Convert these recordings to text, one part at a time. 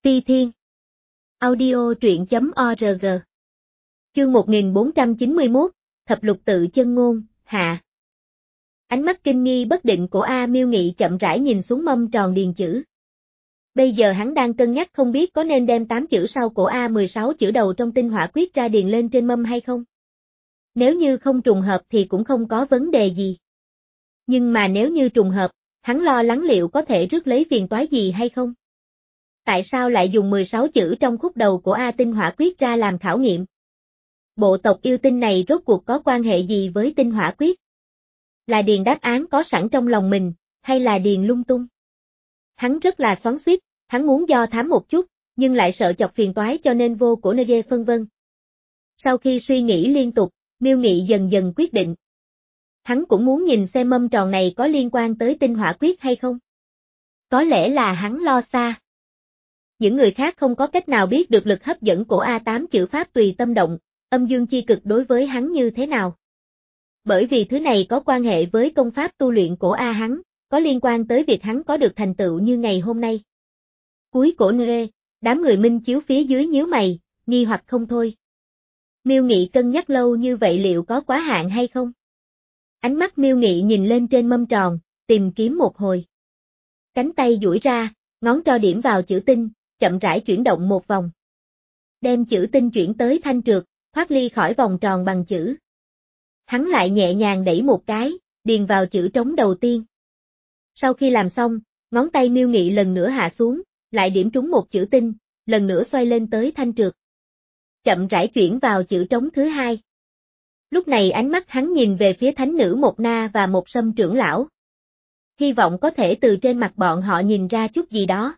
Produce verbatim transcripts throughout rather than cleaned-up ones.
Ti Thiên. Audio truyện chấm org. Chương một nghìn bốn trăm chín mươi mốt, Thập lục tự chân ngôn, hạ. Ánh mắt kinh nghi bất định của A Miêu Nghị chậm rãi nhìn xuống mâm tròn điền chữ. Bây giờ hắn đang cân nhắc không biết có nên đem tám chữ sau của A mười sáu chữ đầu trong tinh hỏa quyết ra điền lên trên mâm hay không. Nếu như không trùng hợp thì cũng không có vấn đề gì. Nhưng mà nếu như trùng hợp, hắn lo lắng liệu có thể rước lấy phiền toái gì hay không. Tại sao lại dùng mười sáu chữ trong khúc đầu của A tinh hỏa quyết ra làm khảo nghiệm? Bộ tộc yêu tinh này rốt cuộc có quan hệ gì với tinh hỏa quyết? Là điền đáp án có sẵn trong lòng mình, hay là điền lung tung? Hắn rất là xoắn xuýt, hắn muốn do thám một chút, nhưng lại sợ chọc phiền toái cho nên vô cổ nê phân vân. Sau khi suy nghĩ liên tục, Miêu Nghị dần dần quyết định. Hắn cũng muốn nhìn xem mâm tròn này có liên quan tới tinh hỏa quyết hay không. Có lẽ là hắn lo xa. Những người khác không có cách nào biết được lực hấp dẫn của A tám chữ pháp tùy tâm động, âm dương chi cực đối với hắn như thế nào. Bởi vì thứ này có quan hệ với công pháp tu luyện của A hắn, có liên quan tới việc hắn có được thành tựu như ngày hôm nay. Cuối cổ nê, đám người minh chiếu phía dưới nhíu mày, nghi hoặc không thôi. Miêu Nghị cân nhắc lâu như vậy liệu có quá hạn hay không? Ánh mắt Miêu Nghị nhìn lên trên mâm tròn, tìm kiếm một hồi. Cánh tay duỗi ra, ngón trỏ điểm vào chữ tinh, chậm rãi chuyển động một vòng. Đem chữ tinh chuyển tới thanh trượt, thoát ly khỏi vòng tròn bằng chữ. Hắn lại nhẹ nhàng đẩy một cái, điền vào chữ trống đầu tiên. Sau khi làm xong, ngón tay Miêu Nghị lần nữa hạ xuống, lại điểm trúng một chữ tinh, lần nữa xoay lên tới thanh trượt. Chậm rãi chuyển vào chữ trống thứ hai. Lúc này ánh mắt hắn nhìn về phía thánh nữ Một Na và Một Sâm trưởng lão. Hy vọng có thể từ trên mặt bọn họ nhìn ra chút gì đó.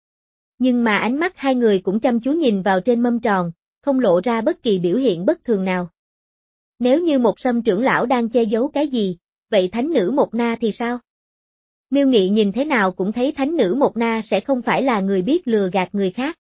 Nhưng mà ánh mắt hai người cũng chăm chú nhìn vào trên mâm tròn, không lộ ra bất kỳ biểu hiện bất thường nào. Nếu như Một Sâm trưởng lão đang che giấu cái gì, vậy thánh nữ Một Na thì sao? Miêu Nghị nhìn thế nào cũng thấy thánh nữ Một Na sẽ không phải là người biết lừa gạt người khác.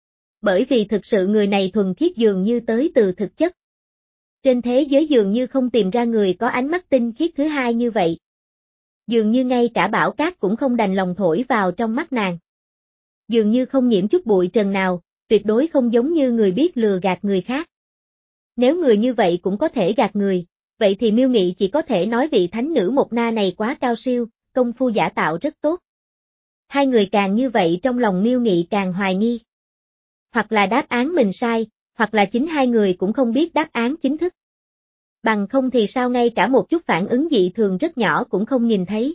Bởi vì thực sự người này thuần khiết dường như tới từ thực chất. Trên thế giới dường như không tìm ra người có ánh mắt tinh khiết thứ hai như vậy. Dường như ngay cả bão cát cũng không đành lòng thổi vào trong mắt nàng. Dường như không nhiễm chút bụi trần nào, tuyệt đối không giống như người biết lừa gạt người khác. Nếu người như vậy cũng có thể gạt người, vậy thì Miêu Nghị chỉ có thể nói vị thánh nữ Một Na này quá cao siêu, công phu giả tạo rất tốt. Hai người càng như vậy trong lòng Miêu Nghị càng hoài nghi. Hoặc là đáp án mình sai, hoặc là chính hai người cũng không biết đáp án chính thức. Bằng không thì sao ngay cả một chút phản ứng dị thường rất nhỏ cũng không nhìn thấy.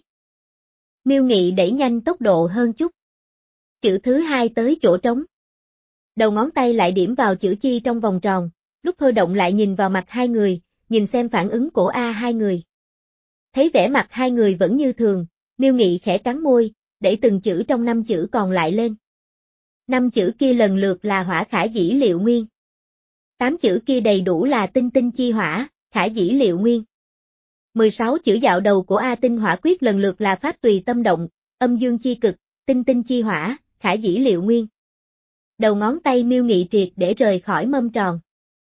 Miêu Nghị đẩy nhanh tốc độ hơn chút. Chữ thứ hai tới chỗ trống. Đầu ngón tay lại điểm vào chữ chi trong vòng tròn, lúc thôi động lại nhìn vào mặt hai người, nhìn xem phản ứng của A hai người. Thấy vẻ mặt hai người vẫn như thường, Miêu Nghị khẽ cắn môi, đẩy từng chữ trong năm chữ còn lại lên. Năm chữ kia lần lượt là hỏa khả dĩ liệu nguyên. Tám chữ kia đầy đủ là tinh tinh chi hỏa, khả dĩ liệu nguyên. mười sáu chữ dạo đầu của A tinh hỏa quyết lần lượt là pháp tùy tâm động, âm dương chi cực, tinh tinh chi hỏa, khả dĩ liệu nguyên. Đầu ngón tay Miêu Nghị triệt để rời khỏi mâm tròn.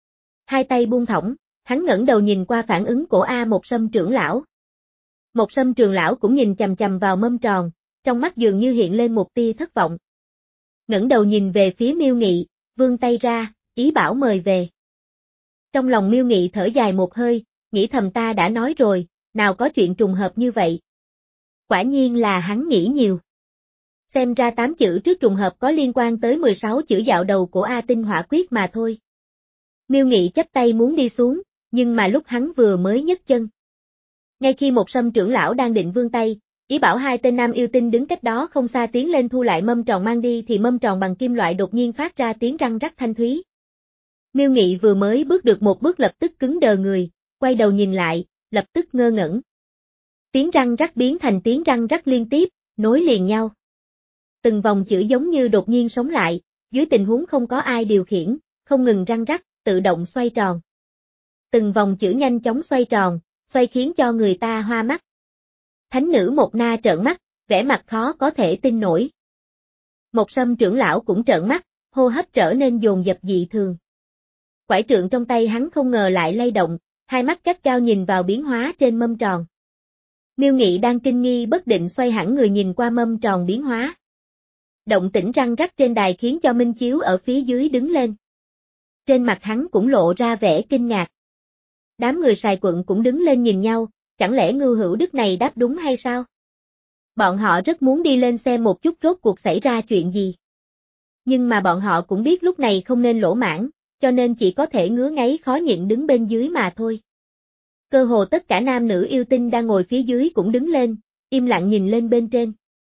Hai tay buông thõng, hắn ngẩng đầu nhìn qua phản ứng của A Một Sâm trưởng lão. Một Sâm trưởng lão cũng nhìn chằm chằm vào mâm tròn, trong mắt dường như hiện lên một tia thất vọng. Ngẩng đầu nhìn về phía Miêu Nghị, vươn tay ra, ý bảo mời về. Trong lòng Miêu Nghị thở dài một hơi, nghĩ thầm ta đã nói rồi, nào có chuyện trùng hợp như vậy. Quả nhiên là hắn nghĩ nhiều. Xem ra tám chữ trước trùng hợp có liên quan tới mười sáu chữ dạo đầu của A tinh hỏa quyết mà thôi. Miêu Nghị chắp tay muốn đi xuống, nhưng mà lúc hắn vừa mới nhấc chân. Ngay khi Một Sâm trưởng lão đang định vươn tay, ý bảo hai tên nam yêu tinh đứng cách đó không xa tiến lên thu lại mâm tròn mang đi thì mâm tròn bằng kim loại đột nhiên phát ra tiếng răng rắc thanh thúy. Miêu Nghị vừa mới bước được một bước lập tức cứng đờ người, quay đầu nhìn lại, lập tức ngơ ngẩn. Tiếng răng rắc biến thành tiếng răng rắc liên tiếp, nối liền nhau. Từng vòng chữ giống như đột nhiên sống lại, dưới tình huống không có ai điều khiển, không ngừng răng rắc, tự động xoay tròn. Từng vòng chữ nhanh chóng xoay tròn, xoay khiến cho người ta hoa mắt. Thánh nữ Một Na trợn mắt, vẻ mặt khó có thể tin nổi. Một Sâm trưởng lão cũng trợn mắt, hô hấp trở nên dồn dập dị thường. Quải trượng trong tay hắn không ngờ lại lay động, hai mắt gắt cao nhìn vào biến hóa trên mâm tròn. Miêu Nghị đang kinh nghi bất định xoay hẳn người nhìn qua mâm tròn biến hóa. Động tĩnh răng rắc trên đài khiến cho Minh Chiếu ở phía dưới đứng lên. Trên mặt hắn cũng lộ ra vẻ kinh ngạc. Đám người Sài Quận cũng đứng lên nhìn nhau, chẳng lẽ Ngưu Hữu Đức này đáp đúng hay sao? Bọn họ rất muốn đi lên xem một chút rốt cuộc xảy ra chuyện gì. Nhưng mà bọn họ cũng biết lúc này không nên lỗ mãng, cho nên chỉ có thể ngứa ngáy khó nhịn đứng bên dưới mà thôi. Cơ hồ tất cả nam nữ yêu tinh đang ngồi phía dưới cũng đứng lên, im lặng nhìn lên bên trên.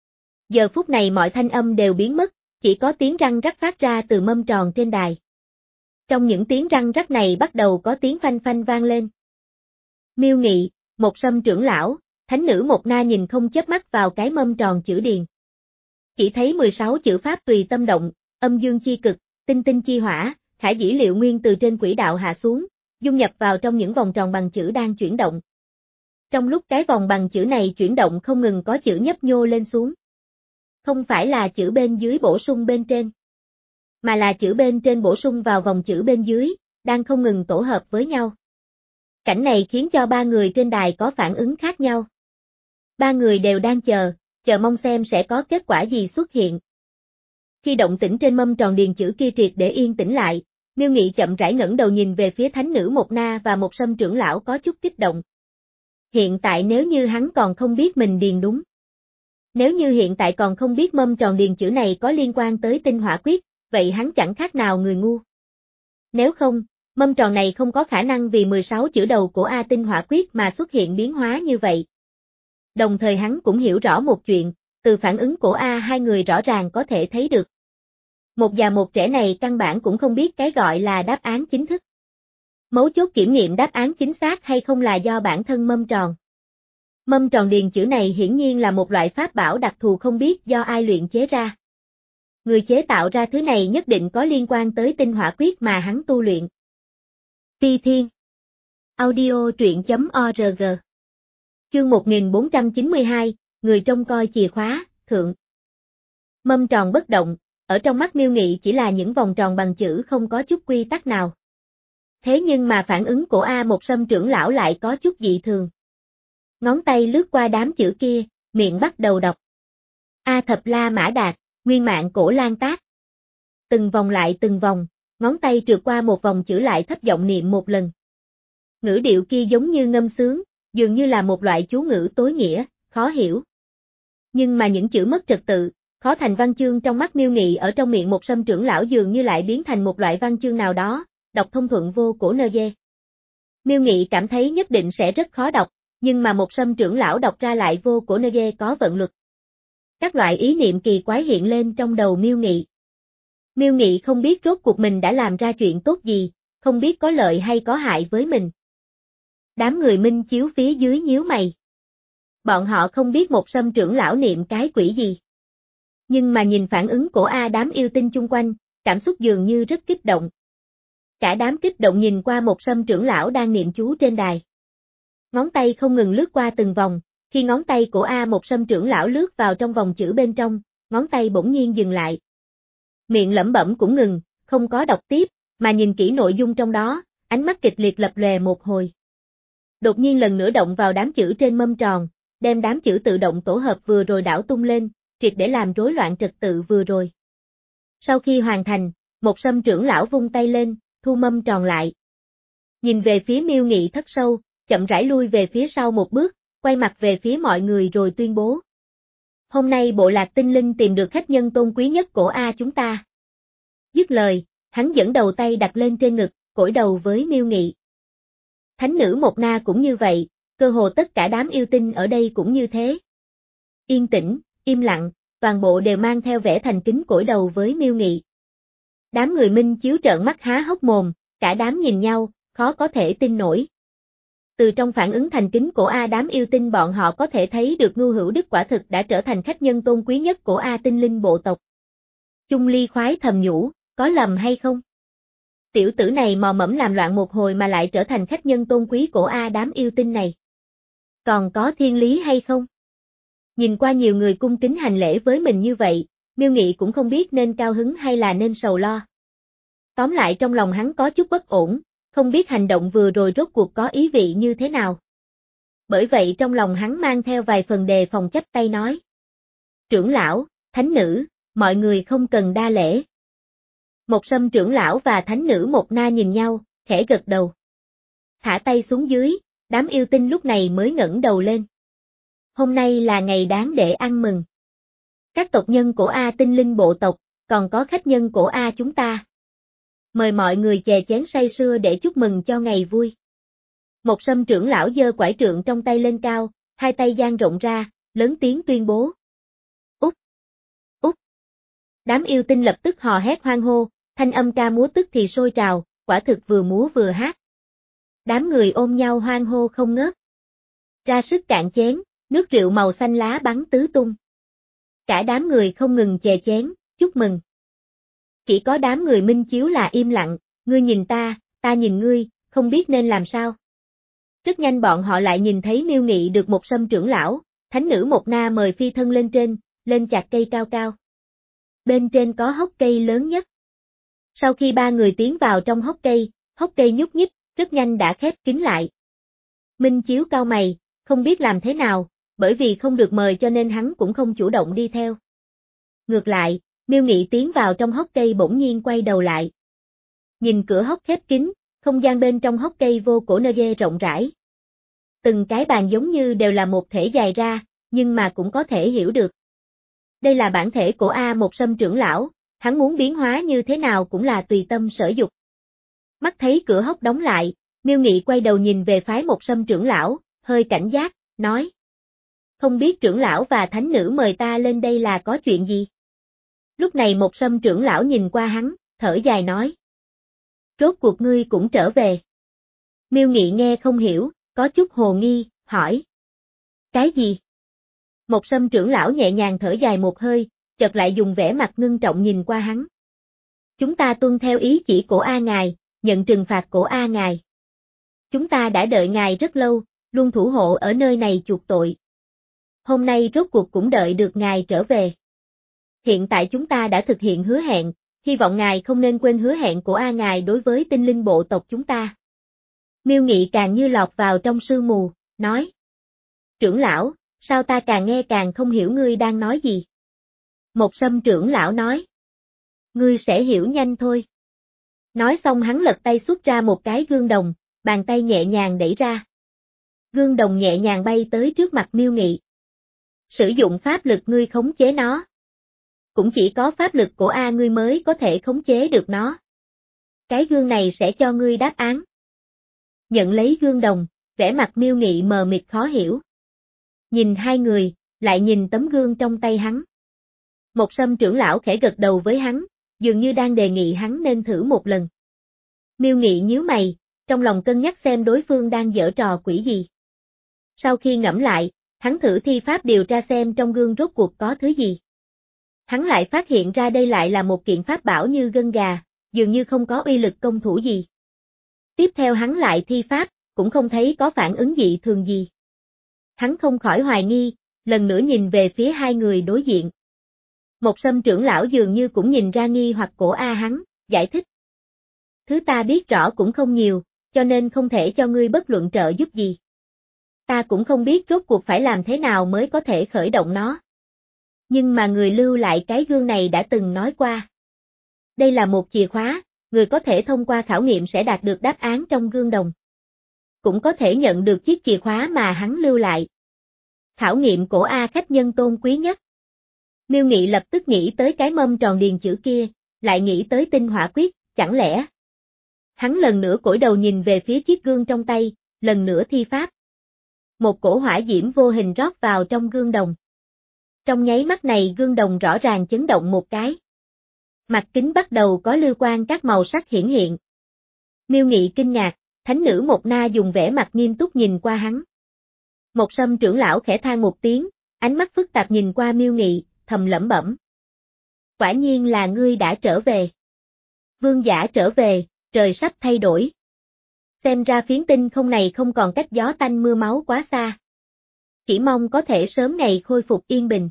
Giờ phút này mọi thanh âm đều biến mất, chỉ có tiếng răng rắc phát ra từ mâm tròn trên đài. Trong những tiếng răng rắc này bắt đầu có tiếng phanh phanh vang lên. Miêu Nghị, Một Sâm trưởng lão, thánh nữ Một Na nhìn không chớp mắt vào cái mâm tròn chữ điền. Chỉ thấy mười sáu chữ pháp tùy tâm động, âm dương chi cực, tinh tinh chi hỏa, khả dĩ liệu nguyên từ trên quỹ đạo hạ xuống, dung nhập vào trong những vòng tròn bằng chữ đang chuyển động. Trong lúc cái vòng bằng chữ này chuyển động không ngừng có chữ nhấp nhô lên xuống. Không phải là chữ bên dưới bổ sung bên trên, mà là chữ bên trên bổ sung vào vòng chữ bên dưới, đang không ngừng tổ hợp với nhau. Cảnh này khiến cho ba người trên đài có phản ứng khác nhau. Ba người đều đang chờ, chờ mong xem sẽ có kết quả gì xuất hiện. Khi động tĩnh trên mâm tròn điền chữ kia triệt để yên tĩnh lại, Miêu Nghị chậm rãi ngẩng đầu nhìn về phía thánh nữ Một Na và Một Sâm trưởng lão có chút kích động. Hiện tại nếu như hắn còn không biết mình điền đúng. Nếu như hiện tại còn không biết mâm tròn điền chữ này có liên quan tới tinh hỏa quyết, vậy hắn chẳng khác nào người ngu. Nếu không, mâm tròn này không có khả năng vì mười sáu chữ đầu của A tinh hỏa quyết mà xuất hiện biến hóa như vậy. Đồng thời hắn cũng hiểu rõ một chuyện, từ phản ứng của A hai người rõ ràng có thể thấy được. Một già một trẻ này căn bản cũng không biết cái gọi là đáp án chính thức. Mấu chốt kiểm nghiệm đáp án chính xác hay không là do bản thân mâm tròn. Mâm tròn điền chữ này hiển nhiên là một loại pháp bảo đặc thù không biết do ai luyện chế ra. Người chế tạo ra thứ này nhất định có liên quan tới tinh hỏa quyết mà hắn tu luyện. Phi Thiên Audio truyện chấm org Chương một nghìn bốn trăm chín mươi hai, người trông coi chìa khóa, thượng. Mâm tròn bất động, ở trong mắt Miêu Nghị chỉ là những vòng tròn bằng chữ không có chút quy tắc nào. Thế nhưng mà phản ứng của A Một Sâm trưởng lão lại có chút dị thường. Ngón tay lướt qua đám chữ kia, miệng bắt đầu đọc. A Thập La Mã Đạt, Nguyên Mạng Cổ Lan Tác. Từng vòng lại từng vòng, ngón tay trượt qua một vòng chữ lại thấp giọng niệm một lần. Ngữ điệu kia giống như ngâm sướng, dường như là một loại chú ngữ tối nghĩa, khó hiểu. Nhưng mà những chữ mất trật tự, khó thành văn chương trong mắt Miêu Nghị ở trong miệng Một Sâm trưởng lão dường như lại biến thành một loại văn chương nào đó, đọc thông thuận vô cổ nơ dê. Miêu Nghị cảm thấy nhất định sẽ rất khó đọc, nhưng mà Một Sâm trưởng lão đọc ra lại vô cổ nơ dê có vận luật. Các loại ý niệm kỳ quái hiện lên trong đầu Miêu Nghị. Miêu Nghị không biết rốt cuộc mình đã làm ra chuyện tốt gì, không biết có lợi hay có hại với mình. Đám người Minh Chiếu phía dưới nhíu mày. Bọn họ không biết Một Sâm trưởng lão niệm cái quỷ gì. Nhưng mà nhìn phản ứng của A đám yêu tinh chung quanh, cảm xúc dường như rất kích động. Cả đám kích động nhìn qua Một Sâm trưởng lão đang niệm chú trên đài. Ngón tay không ngừng lướt qua từng vòng, khi ngón tay của A Một Sâm trưởng lão lướt vào trong vòng chữ bên trong, ngón tay bỗng nhiên dừng lại. Miệng lẩm bẩm cũng ngừng, không có đọc tiếp, mà nhìn kỹ nội dung trong đó, ánh mắt kịch liệt lập lòe một hồi. Đột nhiên lần nữa động vào đám chữ trên mâm tròn, đem đám chữ tự động tổ hợp vừa rồi đảo tung lên, triệt để làm rối loạn trật tự vừa rồi. Sau khi hoàn thành, Một Sâm trưởng lão vung tay lên, thu mâm tròn lại. Nhìn về phía Miêu Nghị thất sâu, chậm rãi lui về phía sau một bước, quay mặt về phía mọi người rồi tuyên bố. Hôm nay bộ lạc tinh linh tìm được khách nhân tôn quý nhất của A chúng ta. Dứt lời, hắn dẫn đầu tay đặt lên trên ngực, cỗi đầu với Miêu Nghị. Thánh nữ Một Na cũng như vậy, cơ hồ tất cả đám yêu tinh ở đây cũng như thế. Yên tĩnh, im lặng, toàn bộ đều mang theo vẻ thành kính cỗi đầu với Miêu Nghị. Đám người Minh Chiếu trợn mắt há hốc mồm, cả đám nhìn nhau, khó có thể tin nổi. Từ trong phản ứng thành kính của A đám yêu tinh bọn họ có thể thấy được Ngưu Hữu Đức quả thực đã trở thành khách nhân tôn quý nhất của A tinh linh bộ tộc. Trung Ly khoái thầm nhủ, có lầm hay không? Tiểu tử này mò mẫm làm loạn một hồi mà lại trở thành khách nhân tôn quý của A đám yêu tinh này. Còn có thiên lý hay không? Nhìn qua nhiều người cung kính hành lễ với mình như vậy, Miêu Nghị cũng không biết nên cao hứng hay là nên sầu lo. Tóm lại trong lòng hắn có chút bất ổn, không biết hành động vừa rồi rốt cuộc có ý vị như thế nào. Bởi vậy trong lòng hắn mang theo vài phần đề phòng chắp tay nói. Trưởng lão, thánh nữ, mọi người không cần đa lễ. Một Sâm trưởng lão và thánh nữ Một Na nhìn nhau, khẽ gật đầu. Thả tay xuống dưới, đám yêu tinh lúc này mới ngẩng đầu lên. Hôm nay là ngày đáng để ăn mừng. Các tộc nhân của A Tinh Linh bộ tộc, còn có khách nhân của A chúng ta. Mời mọi người chè chén say sưa để chúc mừng cho ngày vui. Một Sâm trưởng lão giơ quải trượng trong tay lên cao, hai tay dang rộng ra, lớn tiếng tuyên bố. Út! Út! Đám yêu tinh lập tức hò hét hoan hô, thanh âm ca múa tức thì sôi trào, quả thực vừa múa vừa hát. Đám người ôm nhau hoan hô không ngớt. Ra sức cạn chén, nước rượu màu xanh lá bắn tứ tung. Cả đám người không ngừng chè chén, chúc mừng. Chỉ có đám người Minh Chiếu là im lặng, ngươi nhìn ta, ta nhìn ngươi, không biết nên làm sao. Rất nhanh bọn họ lại nhìn thấy Miêu Nghị được Một Sâm trưởng lão, thánh nữ Một Na mời phi thân lên trên, lên chạc cây cao cao. Bên trên có hốc cây lớn nhất. Sau khi ba người tiến vào trong hốc cây, hốc cây nhúc nhích, rất nhanh đã khép kín lại. Minh Chiếu cau mày, không biết làm thế nào, bởi vì không được mời cho nên hắn cũng không chủ động đi theo. Ngược lại, Miêu Nghị tiến vào trong hốc cây bỗng nhiên quay đầu lại. Nhìn cửa hốc khép kín, không gian bên trong hốc cây vô cổ nơ ghê rộng rãi. Từng cái bàn giống như đều là một thể dài ra, nhưng mà cũng có thể hiểu được. Đây là bản thể của A Một Sâm trưởng lão, hắn muốn biến hóa như thế nào cũng là tùy tâm sở dục. Mắt thấy cửa hốc đóng lại, Miêu Nghị quay đầu nhìn về phái Một Sâm trưởng lão, hơi cảnh giác, nói. Không biết trưởng lão và thánh nữ mời ta lên đây là có chuyện gì? Lúc này Một Sâm trưởng lão nhìn qua hắn, thở dài nói. Rốt cuộc ngươi cũng trở về. Miêu Nghị nghe không hiểu, có chút hồ nghi, hỏi. Cái gì? Một Sâm trưởng lão nhẹ nhàng thở dài một hơi, chợt lại dùng vẻ mặt ngưng trọng nhìn qua hắn. Chúng ta tuân theo ý chỉ của A ngài, nhận trừng phạt của A ngài. Chúng ta đã đợi ngài rất lâu, luôn thủ hộ ở nơi này chuộc tội. Hôm nay rốt cuộc cũng đợi được ngài trở về. Hiện tại chúng ta đã thực hiện hứa hẹn, hy vọng ngài không nên quên hứa hẹn của A ngài đối với tinh linh bộ tộc chúng ta. Miêu Nghị càng như lọt vào trong sương mù, nói. Trưởng lão, sao ta càng nghe càng không hiểu ngươi đang nói gì? Một Sâm trưởng lão nói. Ngươi sẽ hiểu nhanh thôi. Nói xong hắn lật tay xuất ra một cái gương đồng, bàn tay nhẹ nhàng đẩy ra. Gương đồng nhẹ nhàng bay tới trước mặt Miêu Nghị. Sử dụng pháp lực ngươi khống chế nó. Cũng chỉ có pháp lực của A ngươi mới có thể khống chế được nó. Cái gương này sẽ cho ngươi đáp án. Nhận lấy gương đồng, vẻ mặt Miêu Nghị mờ mịt khó hiểu. Nhìn hai người, lại nhìn tấm gương trong tay hắn. Một Sâm trưởng lão khẽ gật đầu với hắn, dường như đang đề nghị hắn nên thử một lần. Miêu Nghị nhíu mày, trong lòng cân nhắc xem đối phương đang giở trò quỷ gì. Sau khi ngẫm lại, hắn thử thi pháp điều tra xem trong gương rốt cuộc có thứ gì. Hắn lại phát hiện ra đây lại là một kiện pháp bảo như gân gà, dường như không có uy lực công thủ gì. Tiếp theo hắn lại thi pháp, cũng không thấy có phản ứng dị thường gì. Hắn không khỏi hoài nghi, lần nữa nhìn về phía hai người đối diện. Một Sâm trưởng lão dường như cũng nhìn ra nghi hoặc của A hắn, giải thích. Thứ ta biết rõ cũng không nhiều, cho nên không thể cho ngươi bất luận trợ giúp gì. Ta cũng không biết rốt cuộc phải làm thế nào mới có thể khởi động nó. Nhưng mà người lưu lại cái gương này đã từng nói qua. Đây là một chìa khóa, người có thể thông qua khảo nghiệm sẽ đạt được đáp án trong gương đồng. Cũng có thể nhận được chiếc chìa khóa mà hắn lưu lại. Khảo nghiệm của A khách nhân tôn quý nhất. Miêu Nghị lập tức nghĩ tới cái mâm tròn điền chữ kia, lại nghĩ tới tinh hỏa quyết, chẳng lẽ. Hắn lần nữa cúi đầu nhìn về phía chiếc gương trong tay, lần nữa thi pháp. Một cổ hỏa diễm vô hình rót vào trong gương đồng. Trong nháy mắt này gương đồng rõ ràng chấn động một cái. Mặt kính bắt đầu có lưu quang các màu sắc hiển hiện. Miêu Nghị kinh ngạc, thánh nữ Một Na dùng vẻ mặt nghiêm túc nhìn qua hắn. Một Sâm trưởng lão khẽ than một tiếng, ánh mắt phức tạp nhìn qua Miêu Nghị, thầm lẩm bẩm. Quả nhiên là ngươi đã trở về. Vương giả trở về, trời sắp thay đổi. Xem ra phiến tinh không này không còn cách gió tanh mưa máu quá xa. Chỉ mong có thể sớm ngày khôi phục yên bình.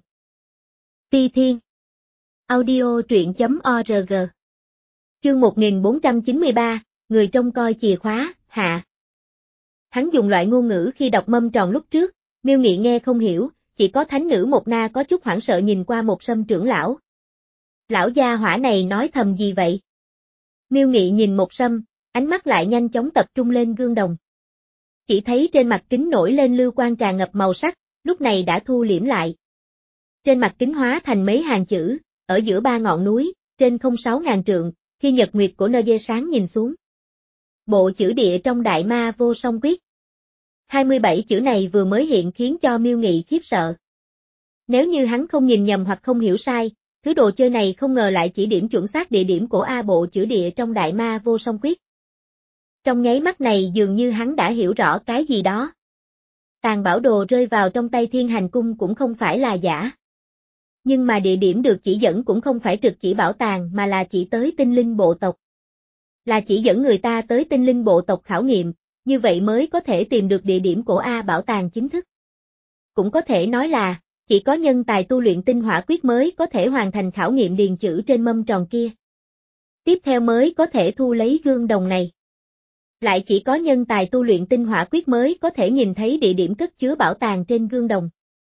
Ti Thiên Audio truyện chấm org Chương một nghìn bốn trăm chín mươi ba, người trông coi chìa khóa, hạ. Hắn dùng loại ngôn ngữ khi đọc mâm tròn lúc trước, Miêu Nghị nghe không hiểu, chỉ có thánh nữ Một Na có chút hoảng sợ nhìn qua Một Sâm trưởng lão. Lão gia hỏa này nói thầm gì vậy? Miêu Nghị nhìn Một Sâm, ánh mắt lại nhanh chóng tập trung lên gương đồng. Chỉ thấy trên mặt kính nổi lên lưu quang tràn ngập màu sắc, lúc này đã thu liễm lại. Trên mặt kính hóa thành mấy hàng chữ, ở giữa ba ngọn núi, trên không sáu ngàn trượng, khi nhật nguyệt của nơi dê sáng nhìn xuống. Bộ chữ địa trong Đại Ma Vô Song Quyết. hai mươi bảy chữ này vừa mới hiện khiến cho Miêu Nghị khiếp sợ. Nếu như hắn không nhìn nhầm hoặc không hiểu sai, thứ đồ chơi này không ngờ lại chỉ điểm chuẩn xác địa điểm của A bộ chữ địa trong Đại Ma Vô Song Quyết. Trong nháy mắt này dường như hắn đã hiểu rõ cái gì đó. Tàn bảo đồ rơi vào trong tay Thiên Hành Cung cũng không phải là giả. Nhưng mà địa điểm được chỉ dẫn cũng không phải trực chỉ bảo tàng mà là chỉ tới tinh linh bộ tộc. Là chỉ dẫn người ta tới tinh linh bộ tộc khảo nghiệm, như vậy mới có thể tìm được địa điểm của A bảo tàng chính thức. Cũng có thể nói là, chỉ có nhân tài tu luyện tinh hỏa quyết mới có thể hoàn thành khảo nghiệm điền chữ trên mâm tròn kia. Tiếp theo mới có thể thu lấy gương đồng này. Lại chỉ có nhân tài tu luyện tinh hỏa quyết mới có thể nhìn thấy địa điểm cất chứa bảo tàng trên gương đồng.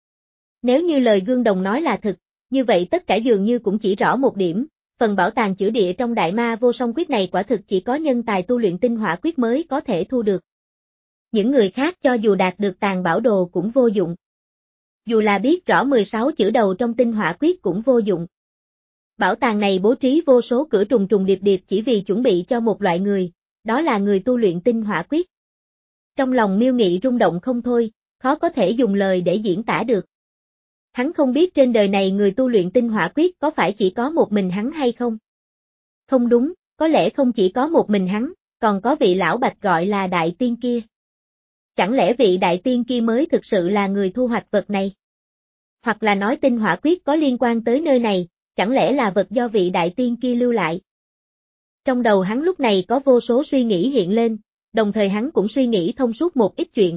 Nếu như lời gương đồng nói là thực, như vậy tất cả dường như cũng chỉ rõ một điểm, phần bảo tàng chữ địa trong Đại Ma Vô Song Quyết này quả thực chỉ có nhân tài tu luyện tinh hỏa quyết mới có thể thu được. Những người khác cho dù đạt được tàng bảo đồ cũng vô dụng. Dù là biết rõ mười sáu chữ đầu trong tinh hỏa quyết cũng vô dụng. Bảo tàng này bố trí vô số cửa trùng trùng điệp điệp chỉ vì chuẩn bị cho một loại người, đó là người tu luyện tinh hỏa quyết. Trong lòng Miêu Nghị rung động không thôi, khó có thể dùng lời để diễn tả được. Hắn không biết trên đời này người tu luyện tinh hỏa quyết có phải chỉ có một mình hắn hay không? Không đúng, có lẽ không chỉ có một mình hắn, còn có vị lão bạch gọi là đại tiên kia. Chẳng lẽ vị đại tiên kia mới thực sự là người thu hoạch vật này? Hoặc là nói tinh hỏa quyết có liên quan tới nơi này, chẳng lẽ là vật do vị đại tiên kia lưu lại? Trong đầu hắn lúc này có vô số suy nghĩ hiện lên, đồng thời hắn cũng suy nghĩ thông suốt một ít chuyện.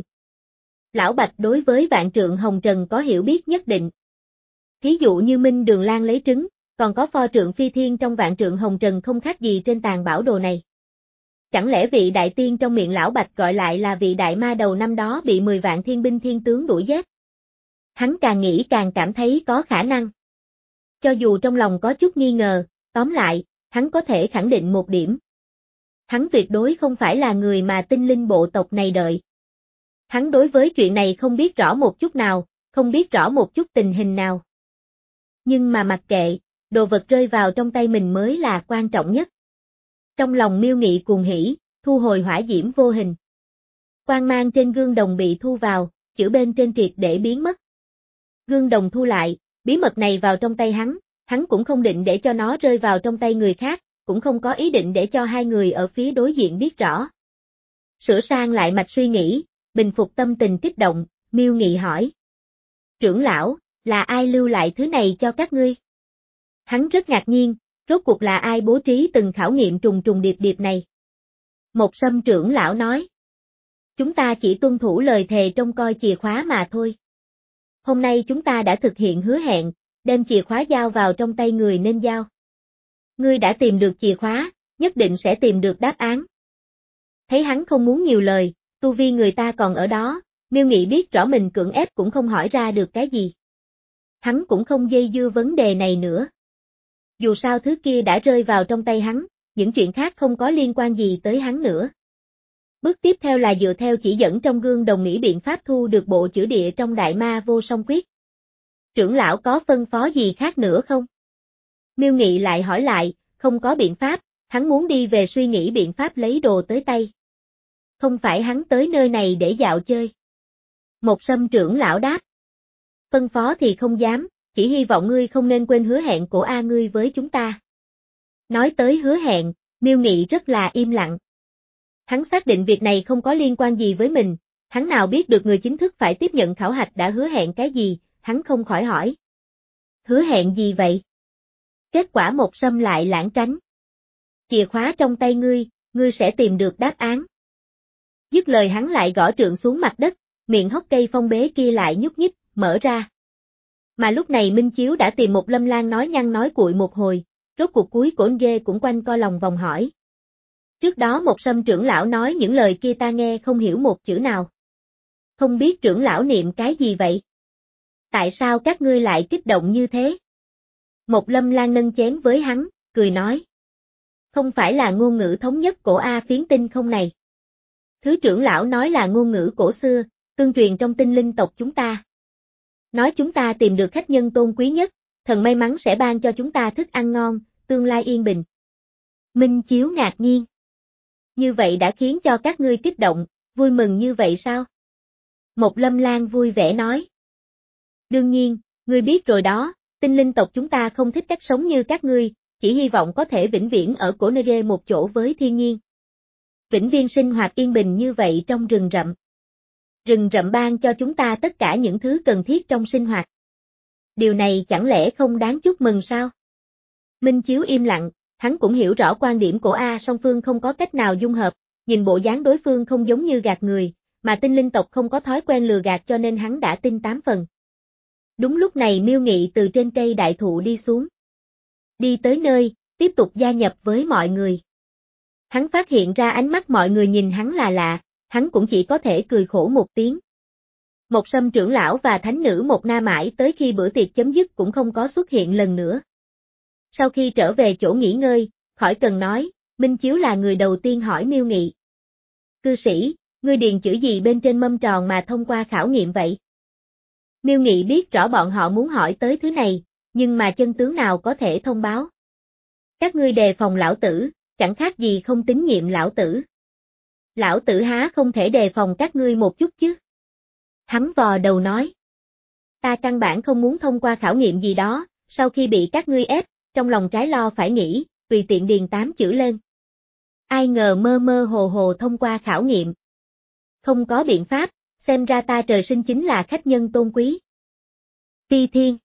Lão Bạch đối với vạn trượng hồng trần có hiểu biết nhất định. Thí dụ như Minh Đường Lan lấy trứng, còn có pho trượng phi thiên trong vạn trượng hồng trần không khác gì trên tàn bảo đồ này. Chẳng lẽ vị đại tiên trong miệng Lão Bạch gọi lại là vị đại ma đầu năm đó bị mười vạn thiên binh thiên tướng đuổi giết? Hắn càng nghĩ càng cảm thấy có khả năng. Cho dù trong lòng có chút nghi ngờ, tóm lại, hắn có thể khẳng định một điểm. Hắn tuyệt đối không phải là người mà tinh linh bộ tộc này đợi. Hắn đối với chuyện này không biết rõ một chút nào, không biết rõ một chút tình hình nào. Nhưng mà mặc kệ, đồ vật rơi vào trong tay mình mới là quan trọng nhất. Trong lòng Miêu Nghị cuồng hỉ, thu hồi hỏa diễm vô hình. Quang mang trên gương đồng bị thu vào, chữ bên trên triệt để biến mất. Gương đồng thu lại, bí mật này vào trong tay hắn, hắn cũng không định để cho nó rơi vào trong tay người khác, cũng không có ý định để cho hai người ở phía đối diện biết rõ. Sửa sang lại mạch suy nghĩ, bình phục tâm tình kích động, Miêu Nghị hỏi. Trưởng lão, là ai lưu lại thứ này cho các ngươi? Hắn rất ngạc nhiên, rốt cuộc là ai bố trí từng khảo nghiệm trùng trùng điệp điệp này? Một Sâm trưởng lão nói. Chúng ta chỉ tuân thủ lời thề trông coi chìa khóa mà thôi. Hôm nay chúng ta đã thực hiện hứa hẹn, đem chìa khóa giao vào trong tay người nên giao. Ngươi đã tìm được chìa khóa, nhất định sẽ tìm được đáp án. Thấy hắn không muốn nhiều lời, tu vi người ta còn ở đó, Miêu Nghị biết rõ mình cưỡng ép cũng không hỏi ra được cái gì. Hắn cũng không dây dưa vấn đề này nữa. Dù sao thứ kia đã rơi vào trong tay hắn, những chuyện khác không có liên quan gì tới hắn nữa. Bước tiếp theo là dựa theo chỉ dẫn trong gương đồng nghĩ biện pháp thu được bộ chữ địa trong Đại Ma Vô Song Quyết. Trưởng lão có phân phó gì khác nữa không? Miêu Nghị lại hỏi lại, không có biện pháp, hắn muốn đi về suy nghĩ biện pháp lấy đồ tới tay. Không phải hắn tới nơi này để dạo chơi. Một Sâm trưởng lão đáp. Phân phó thì không dám, chỉ hy vọng ngươi không nên quên hứa hẹn của A ngươi với chúng ta. Nói tới hứa hẹn, Miêu Nghị rất là im lặng. Hắn xác định việc này không có liên quan gì với mình, hắn nào biết được người chính thức phải tiếp nhận khảo hạch đã hứa hẹn cái gì, hắn không khỏi hỏi. Hứa hẹn gì vậy? Kết quả Một Sâm lại lãng tránh. Chìa khóa trong tay ngươi, ngươi sẽ tìm được đáp án. Dứt lời hắn lại gõ trượng xuống mặt đất, miệng hốc cây phong bế kia lại nhúc nhích, mở ra. Mà lúc này Minh Chiếu đã tìm một Lâm Lan nói nhăn nói cuội một hồi, rốt cuộc cuối cổ dê cũng quanh co lòng vòng hỏi. Trước đó Một Sâm trưởng lão nói những lời kia ta nghe không hiểu một chữ nào. Không biết trưởng lão niệm cái gì vậy? Tại sao các ngươi lại kích động như thế? Một Lâm Lan nâng chén với hắn, cười nói. Không phải là ngôn ngữ thống nhất cổ A phiến tinh không này. Thứ trưởng lão nói là ngôn ngữ cổ xưa, tương truyền trong tinh linh tộc chúng ta. Nói chúng ta tìm được khách nhân tôn quý nhất, thần may mắn sẽ ban cho chúng ta thức ăn ngon, tương lai yên bình. Minh Chiếu ngạc nhiên. Như vậy đã khiến cho các ngươi kích động, vui mừng như vậy sao? Một Lâm Lan vui vẻ nói. Đương nhiên, ngươi biết rồi đó, tinh linh tộc chúng ta không thích cách sống như các ngươi, chỉ hy vọng có thể vĩnh viễn ở cổ nơi một chỗ với thiên nhiên. Vĩnh viễn sinh hoạt yên bình như vậy trong rừng rậm. Rừng rậm ban cho chúng ta tất cả những thứ cần thiết trong sinh hoạt. Điều này chẳng lẽ không đáng chúc mừng sao? Minh Chiếu im lặng, hắn cũng hiểu rõ quan điểm của A song phương không có cách nào dung hợp, nhìn bộ dáng đối phương không giống như gạt người, mà tinh linh tộc không có thói quen lừa gạt cho nên hắn đã tin tám phần. Đúng lúc này Miêu Nghị từ trên cây đại thụ đi xuống. Đi tới nơi, tiếp tục gia nhập với mọi người. Hắn phát hiện ra ánh mắt mọi người nhìn hắn là lạ, hắn cũng chỉ có thể cười khổ một tiếng. Một Sâm trưởng lão và thánh nữ một na mãi tới khi bữa tiệc chấm dứt cũng không có xuất hiện lần nữa. Sau khi trở về chỗ nghỉ ngơi, khỏi cần nói, Minh Chiếu là người đầu tiên hỏi Miêu Nghị. Cư sĩ, ngươi điền chữ gì bên trên mâm tròn mà thông qua khảo nghiệm vậy? Miêu Nghị biết rõ bọn họ muốn hỏi tới thứ này, nhưng mà chân tướng nào có thể thông báo. Các ngươi đề phòng lão tử, chẳng khác gì không tín nhiệm lão tử. Lão tử há không thể đề phòng các ngươi một chút chứ? Hắn vò đầu nói. Ta căn bản không muốn thông qua khảo nghiệm gì đó, sau khi bị các ngươi ép, trong lòng trái lo phải nghĩ, tùy tiện điền tám chữ lên. Ai ngờ mơ mơ hồ hồ thông qua khảo nghiệm. Không có biện pháp, xem ra ta trời sinh chính là khách nhân tôn quý. Phi Thiên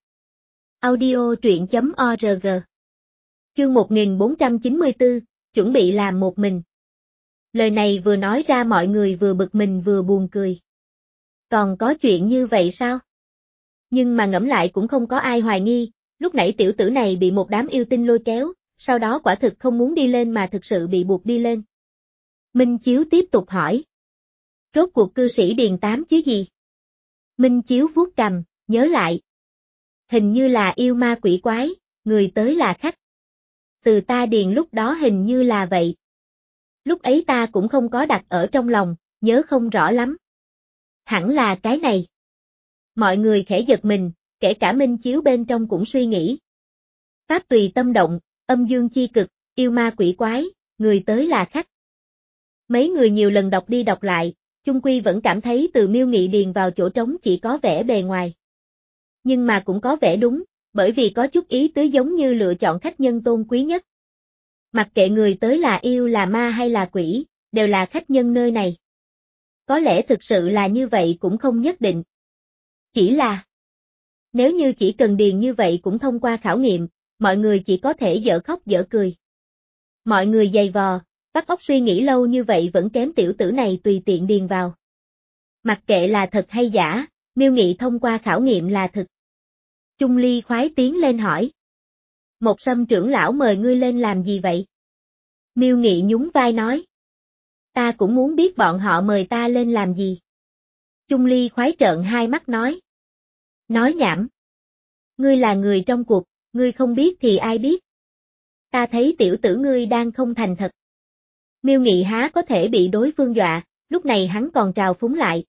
Audio truyện.org Chương một nghìn bốn trăm chín mươi tư, chuẩn bị làm một mình. Lời này vừa nói ra mọi người vừa bực mình vừa buồn cười. Còn có chuyện như vậy sao? Nhưng mà ngẫm lại cũng không có ai hoài nghi, lúc nãy tiểu tử này bị một đám yêu tinh lôi kéo, sau đó quả thực không muốn đi lên mà thực sự bị buộc đi lên. Minh Chiếu tiếp tục hỏi. Rốt cuộc cư sĩ điền tám chứ gì? Minh Chiếu vuốt cằm, nhớ lại. Hình như là yêu ma quỷ quái, người tới là khách. Từ ta điền lúc đó hình như là vậy. Lúc ấy ta cũng không có đặt ở trong lòng, nhớ không rõ lắm. Hẳn là cái này. Mọi người khẽ giật mình, kể cả Minh Chiếu bên trong cũng suy nghĩ. Pháp tùy tâm động, âm dương chi cực, yêu ma quỷ quái, người tới là khách. Mấy người nhiều lần đọc đi đọc lại, chung quy vẫn cảm thấy từ Miêu Nghị điền vào chỗ trống chỉ có vẻ bề ngoài. Nhưng mà cũng có vẻ đúng, bởi vì có chút ý tứ giống như lựa chọn khách nhân tôn quý nhất. Mặc kệ người tới là yêu là ma hay là quỷ, đều là khách nhân nơi này. Có lẽ thực sự là như vậy cũng không nhất định. Chỉ là, nếu như chỉ cần điền như vậy cũng thông qua khảo nghiệm, mọi người chỉ có thể dở khóc dở cười. Mọi người giày vò, vắt óc suy nghĩ lâu như vậy vẫn kém tiểu tử này tùy tiện điền vào. Mặc kệ là thật hay giả, Miêu Nghị thông qua khảo nghiệm là thực. Chung Ly khoái tiến lên hỏi. Một Sâm trưởng lão mời ngươi lên làm gì vậy? Miêu Nghị nhún vai nói. Ta cũng muốn biết bọn họ mời ta lên làm gì. Chung Ly khoái trợn hai mắt nói. Nói nhảm. Ngươi là người trong cuộc, ngươi không biết thì ai biết. Ta thấy tiểu tử ngươi đang không thành thật. Miêu Nghị há có thể bị đối phương dọa, lúc này hắn còn trào phúng lại.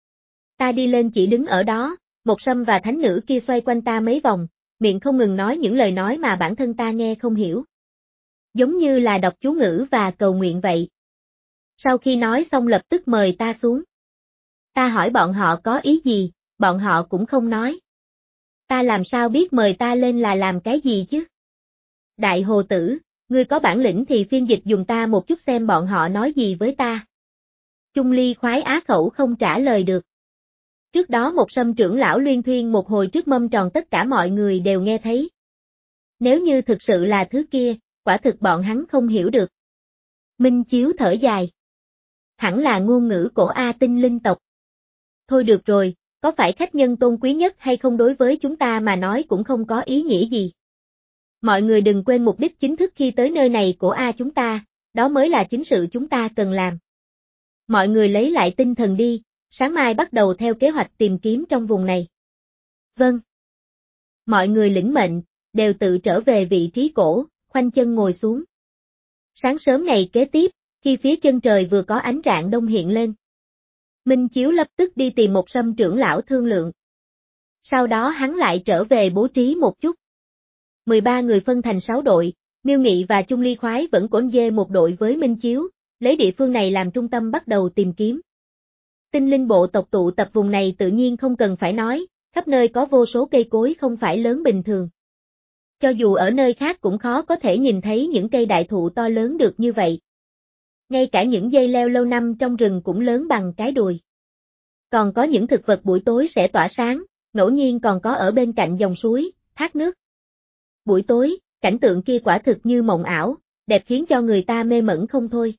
Ta đi lên chỉ đứng ở đó, Một Sâm và thánh nữ kia xoay quanh ta mấy vòng, miệng không ngừng nói những lời nói mà bản thân ta nghe không hiểu. Giống như là đọc chú ngữ và cầu nguyện vậy. Sau khi nói xong lập tức mời ta xuống. Ta hỏi bọn họ có ý gì, bọn họ cũng không nói. Ta làm sao biết mời ta lên là làm cái gì chứ? Đại hồ tử, ngươi có bản lĩnh thì phiên dịch dùng ta một chút xem bọn họ nói gì với ta. Chung Ly khoái á khẩu không trả lời được. Trước đó Một Sâm trưởng lão luyên thuyên một hồi trước mâm tròn tất cả mọi người đều nghe thấy. Nếu như thực sự là thứ kia, quả thực bọn hắn không hiểu được. Minh Chiếu thở dài. Hẳn là ngôn ngữ cổ A tinh linh tộc. Thôi được rồi, có phải khách nhân tôn quý nhất hay không đối với chúng ta mà nói cũng không có ý nghĩa gì. Mọi người đừng quên mục đích chính thức khi tới nơi này của A chúng ta, đó mới là chính sự chúng ta cần làm. Mọi người lấy lại tinh thần đi, sáng mai bắt đầu theo kế hoạch tìm kiếm trong vùng này. Vâng. Mọi người lĩnh mệnh, đều tự trở về vị trí cổ, khoanh chân ngồi xuống. Sáng sớm ngày kế tiếp, khi phía chân trời vừa có ánh rạng đông hiện lên, Minh Chiếu lập tức đi tìm một Sâm trưởng lão thương lượng. Sau đó hắn lại trở về bố trí một chút. mười ba người phân thành sáu đội, Miêu Nghị và Chung Ly Khoái vẫn cổn dê một đội với Minh Chiếu, lấy địa phương này làm trung tâm bắt đầu tìm kiếm. Tinh linh bộ tộc tụ tập vùng này tự nhiên không cần phải nói, khắp nơi có vô số cây cối không phải lớn bình thường. Cho dù ở nơi khác cũng khó có thể nhìn thấy những cây đại thụ to lớn được như vậy. Ngay cả những dây leo lâu năm trong rừng cũng lớn bằng cái đùi. Còn có những thực vật buổi tối sẽ tỏa sáng, ngẫu nhiên còn có ở bên cạnh dòng suối, thác nước. Buổi tối, cảnh tượng kia quả thực như mộng ảo, đẹp khiến cho người ta mê mẩn không thôi.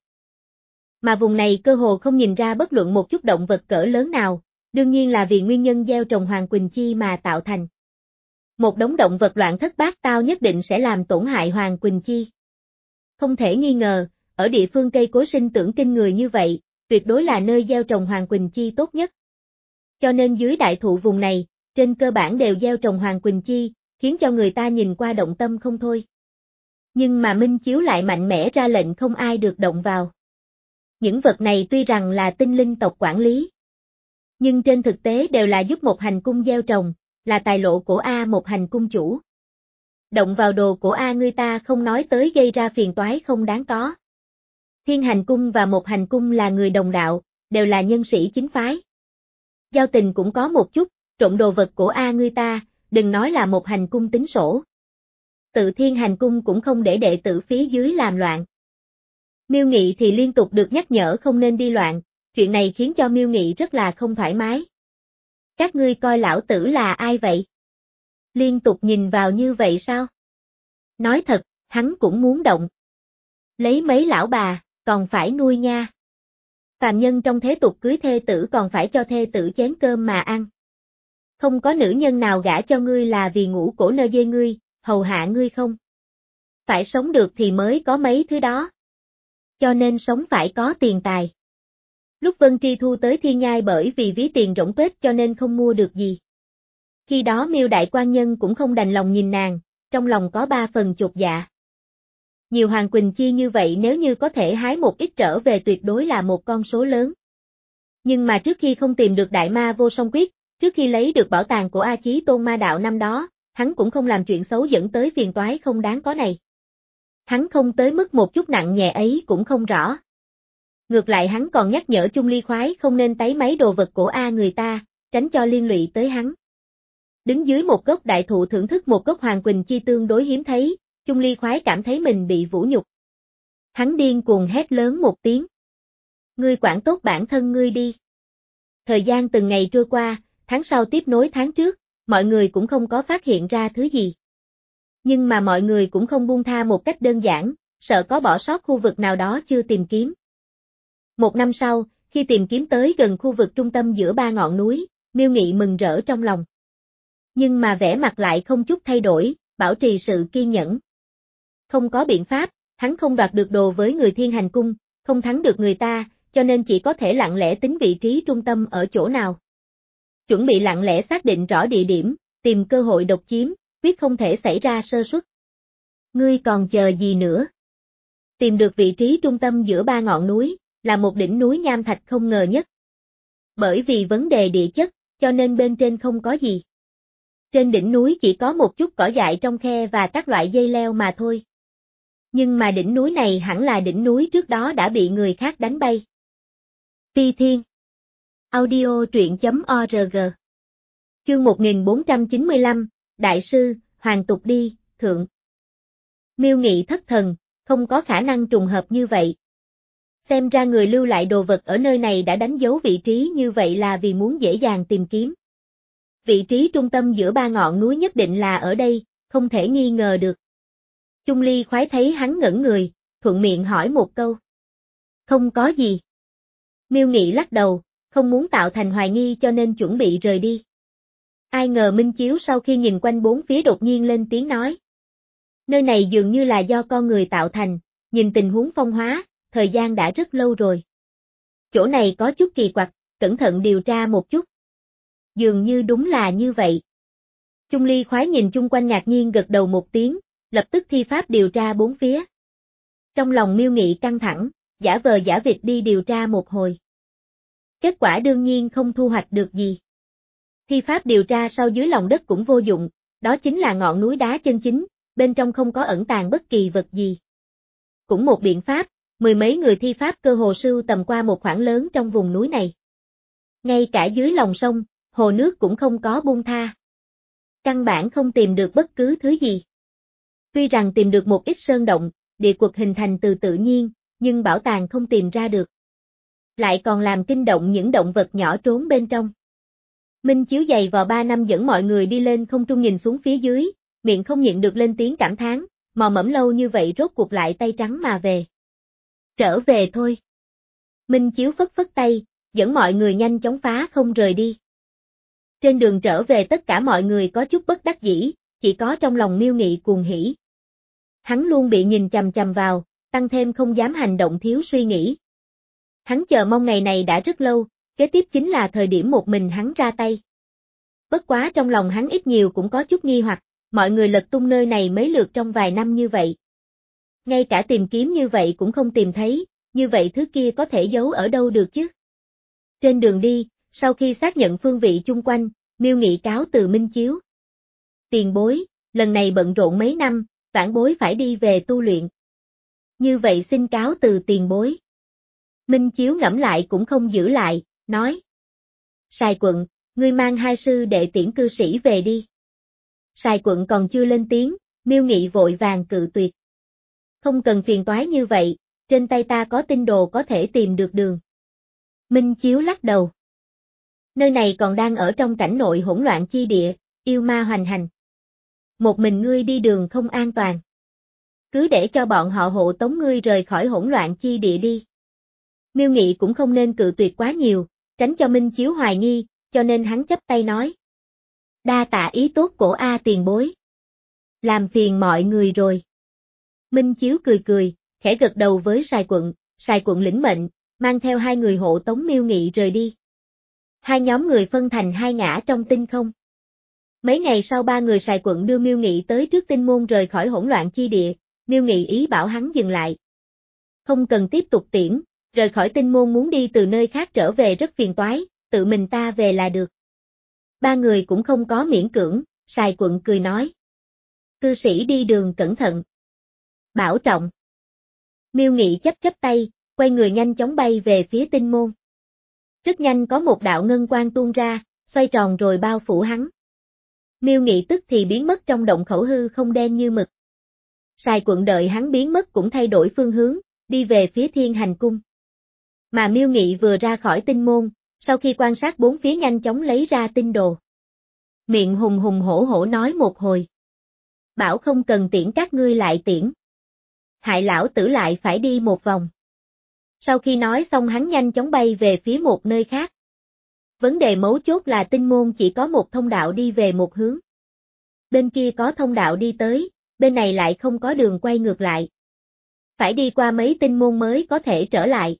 Mà vùng này cơ hồ không nhìn ra bất luận một chút động vật cỡ lớn nào, đương nhiên là vì nguyên nhân gieo trồng Hoàng Quỳnh Chi mà tạo thành. Một đống động vật loạn thất bát tao nhất định sẽ làm tổn hại Hoàng Quỳnh Chi. Không thể nghi ngờ, ở địa phương cây cối sinh trưởng kinh người như vậy, tuyệt đối là nơi gieo trồng Hoàng Quỳnh Chi tốt nhất. Cho nên dưới đại thụ vùng này, trên cơ bản đều gieo trồng Hoàng Quỳnh Chi, khiến cho người ta nhìn qua động tâm không thôi. Nhưng mà Minh Chiếu lại mạnh mẽ ra lệnh không ai được động vào. Những vật này tuy rằng là tinh linh tộc quản lý, nhưng trên thực tế đều là giúp một hành cung gieo trồng, là tài lộ của A một hành cung chủ. Động vào đồ của A người ta không nói tới gây ra phiền toái không đáng có. Thiên hành cung và một hành cung là người đồng đạo, đều là nhân sĩ chính phái. Giao tình cũng có một chút, trộm đồ vật của A người ta, đừng nói là một hành cung tính sổ. Tự thiên hành cung cũng không để đệ tử phía dưới làm loạn. Miêu Nghị thì liên tục được nhắc nhở không nên đi loạn, chuyện này khiến cho Miêu Nghị rất là không thoải mái. Các ngươi coi lão tử là ai vậy? Liên tục nhìn vào như vậy sao? Nói thật, hắn cũng muốn động. Lấy mấy lão bà, còn phải nuôi nha. Phàm nhân trong thế tục cưới thê tử còn phải cho thê tử chén cơm mà ăn. Không có nữ nhân nào gả cho ngươi là vì ngủ cổ nơ dê ngươi, hầu hạ ngươi không? Phải sống được thì mới có mấy thứ đó. Cho nên sống phải có tiền tài. Lúc Vân Tri Thu tới Thiên Nhai bởi vì ví tiền rỗng tuếch cho nên không mua được gì. Khi đó Miêu Đại Quan Nhân cũng không đành lòng nhìn nàng, trong lòng có ba phần chột dạ. Nhiều Hoàng Quỳnh Chi như vậy nếu như có thể hái một ít trở về tuyệt đối là một con số lớn. Nhưng mà trước khi không tìm được Đại Ma Vô Song Quyết, trước khi lấy được bảo tàng của A Chí Tôn Ma Đạo năm đó, hắn cũng không làm chuyện xấu dẫn tới phiền toái không đáng có này. Hắn không tới mức một chút nặng nhẹ ấy cũng không rõ. Ngược lại hắn còn nhắc nhở Chung Ly Khoái không nên tấy mấy đồ vật của A người ta, tránh cho liên lụy tới hắn. Đứng dưới một gốc đại thụ thưởng thức một gốc Hoàng Quỳnh Chi tương đối hiếm thấy, Chung Ly Khoái cảm thấy mình bị vũ nhục. Hắn điên cuồng hét lớn một tiếng. Ngươi quản tốt bản thân ngươi đi. Thời gian từng ngày trôi qua, tháng sau tiếp nối tháng trước, mọi người cũng không có phát hiện ra thứ gì. Nhưng mà mọi người cũng không buông tha một cách đơn giản, sợ có bỏ sót khu vực nào đó chưa tìm kiếm. Một năm sau, khi tìm kiếm tới gần khu vực trung tâm giữa ba ngọn núi, Miêu Nghị mừng rỡ trong lòng. Nhưng mà vẻ mặt lại không chút thay đổi, bảo trì sự kiên nhẫn. Không có biện pháp, hắn không đoạt được đồ với người Thiên Hành Cung, không thắng được người ta, cho nên chỉ có thể lặng lẽ tính vị trí trung tâm ở chỗ nào. Chuẩn bị lặng lẽ xác định rõ địa điểm, tìm cơ hội độc chiếm, quyết không thể xảy ra sơ suất. Ngươi còn chờ gì nữa? Tìm được vị trí trung tâm giữa ba ngọn núi, là một đỉnh núi nham thạch không ngờ nhất. Bởi vì vấn đề địa chất, cho nên bên trên không có gì. Trên đỉnh núi chỉ có một chút cỏ dại trong khe và các loại dây leo mà thôi. Nhưng mà đỉnh núi này hẳn là đỉnh núi trước đó đã bị người khác đánh bay. Phi Thiên Audio truyện chấm org Chương một nghìn bốn trăm chín mươi lăm, Đại sư, Hoàng tục đi, thượng. Miêu Nghị thất thần, không có khả năng trùng hợp như vậy. Xem ra người lưu lại đồ vật ở nơi này đã đánh dấu vị trí như vậy là vì muốn dễ dàng tìm kiếm. Vị trí trung tâm giữa ba ngọn núi nhất định là ở đây, không thể nghi ngờ được. Chung Ly Khoái thấy hắn ngẩn người, thuận miệng hỏi một câu. Không có gì. Miêu Nghị lắc đầu, không muốn tạo thành hoài nghi cho nên chuẩn bị rời đi. Ai ngờ Minh Chiếu sau khi nhìn quanh bốn phía đột nhiên lên tiếng nói. Nơi này dường như là do con người tạo thành, nhìn tình huống phong hóa, thời gian đã rất lâu rồi. Chỗ này có chút kỳ quặc, cẩn thận điều tra một chút. Dường như đúng là như vậy. Chung Ly khoái nhìn chung quanh ngạc nhiên gật đầu một tiếng, lập tức thi pháp điều tra bốn phía. Trong lòng Miêu Nghị căng thẳng, giả vờ giả vịt đi điều tra một hồi. Kết quả đương nhiên không thu hoạch được gì. Thi pháp điều tra sau dưới lòng đất cũng vô dụng, đó chính là ngọn núi đá chân chính, bên trong không có ẩn tàng bất kỳ vật gì. Cũng một biện pháp, mười mấy người thi pháp cơ hồ sưu tầm qua một khoảng lớn trong vùng núi này. Ngay cả dưới lòng sông, hồ nước cũng không có buông tha. Căn bản không tìm được bất cứ thứ gì. Tuy rằng tìm được một ít sơn động, địa quật hình thành từ tự nhiên, nhưng bảo tàng không tìm ra được. Lại còn làm kinh động những động vật nhỏ trốn bên trong. Minh Chiếu dày vò ba năm dẫn mọi người đi lên không trung nhìn xuống phía dưới, miệng không nhịn được lên tiếng cảm thán, mò mẫm lâu như vậy rốt cuộc lại tay trắng mà về. Trở về thôi. Minh Chiếu phất phất tay, dẫn mọi người nhanh chóng phá không rời đi. Trên đường trở về tất cả mọi người có chút bất đắc dĩ, chỉ có trong lòng Miêu Nghị cuồng hỉ. Hắn luôn bị nhìn chằm chằm vào, tăng thêm không dám hành động thiếu suy nghĩ. Hắn chờ mong ngày này đã rất lâu, kế tiếp chính là thời điểm một mình hắn ra tay. Bất quá trong lòng hắn ít nhiều cũng có chút nghi hoặc, mọi người lật tung nơi này mấy lượt trong vài năm như vậy. Ngay cả tìm kiếm như vậy cũng không tìm thấy, như vậy thứ kia có thể giấu ở đâu được chứ? Trên đường đi, sau khi xác nhận phương vị chung quanh, Miêu Nghị cáo từ Minh Chiếu. Tiền bối, lần này bận rộn mấy năm, vãn bối phải đi về tu luyện. Như vậy xin cáo từ tiền bối. Minh Chiếu ngẫm lại cũng không giữ lại, nói. Sài Quận, ngươi mang hai sư đệ tiễn cư sĩ về đi. Sài Quận còn chưa lên tiếng, Miêu Nghị vội vàng cự tuyệt. Không cần phiền toái như vậy, trên tay ta có tinh đồ có thể tìm được đường. Minh Chiếu lắc đầu. Nơi này còn đang ở trong cảnh nội hỗn loạn chi địa, yêu ma hoành hành. Một mình ngươi đi đường không an toàn. Cứ để cho bọn họ hộ tống ngươi rời khỏi hỗn loạn chi địa đi. Miêu Nghị cũng không nên cự tuyệt quá nhiều, tránh cho Minh Chiếu hoài nghi, cho nên hắn chấp tay nói. Đa tạ ý tốt của A tiền bối. Làm phiền mọi người rồi. Minh Chiếu cười cười, khẽ gật đầu với Sài Quận, Sài Quận lĩnh mệnh, mang theo hai người hộ tống Miêu Nghị rời đi. Hai nhóm người phân thành hai ngã trong tinh không. Mấy ngày sau ba người Sài Quận đưa Miêu Nghị tới trước tinh môn rời khỏi hỗn loạn chi địa, Miêu Nghị ý bảo hắn dừng lại. Không cần tiếp tục tiễn, rời khỏi tinh môn muốn đi từ nơi khác trở về rất phiền toái, tự mình ta về là được. Ba người cũng không có miễn cưỡng, Sài Quận cười nói. Cư sĩ đi đường cẩn thận. Bảo trọng. Miêu Nghị chấp chấp tay, quay người nhanh chóng bay về phía tinh môn. Rất nhanh có một đạo ngân quang tuôn ra, xoay tròn rồi bao phủ hắn. Miêu Nghị tức thì biến mất trong động khẩu hư không đen như mực. Sài Quận đợi hắn biến mất cũng thay đổi phương hướng, đi về phía Thiên Hành Cung. Mà Miêu Nghị vừa ra khỏi tinh môn, sau khi quan sát bốn phía nhanh chóng lấy ra tinh đồ. Miệng hùng hùng hổ hổ nói một hồi. Bảo không cần tiễn các ngươi lại tiễn. Hại lão tử lại phải đi một vòng. Sau khi nói xong hắn nhanh chóng bay về phía một nơi khác. Vấn đề mấu chốt là tinh môn chỉ có một thông đạo đi về một hướng. Bên kia có thông đạo đi tới, bên này lại không có đường quay ngược lại. Phải đi qua mấy tinh môn mới có thể trở lại.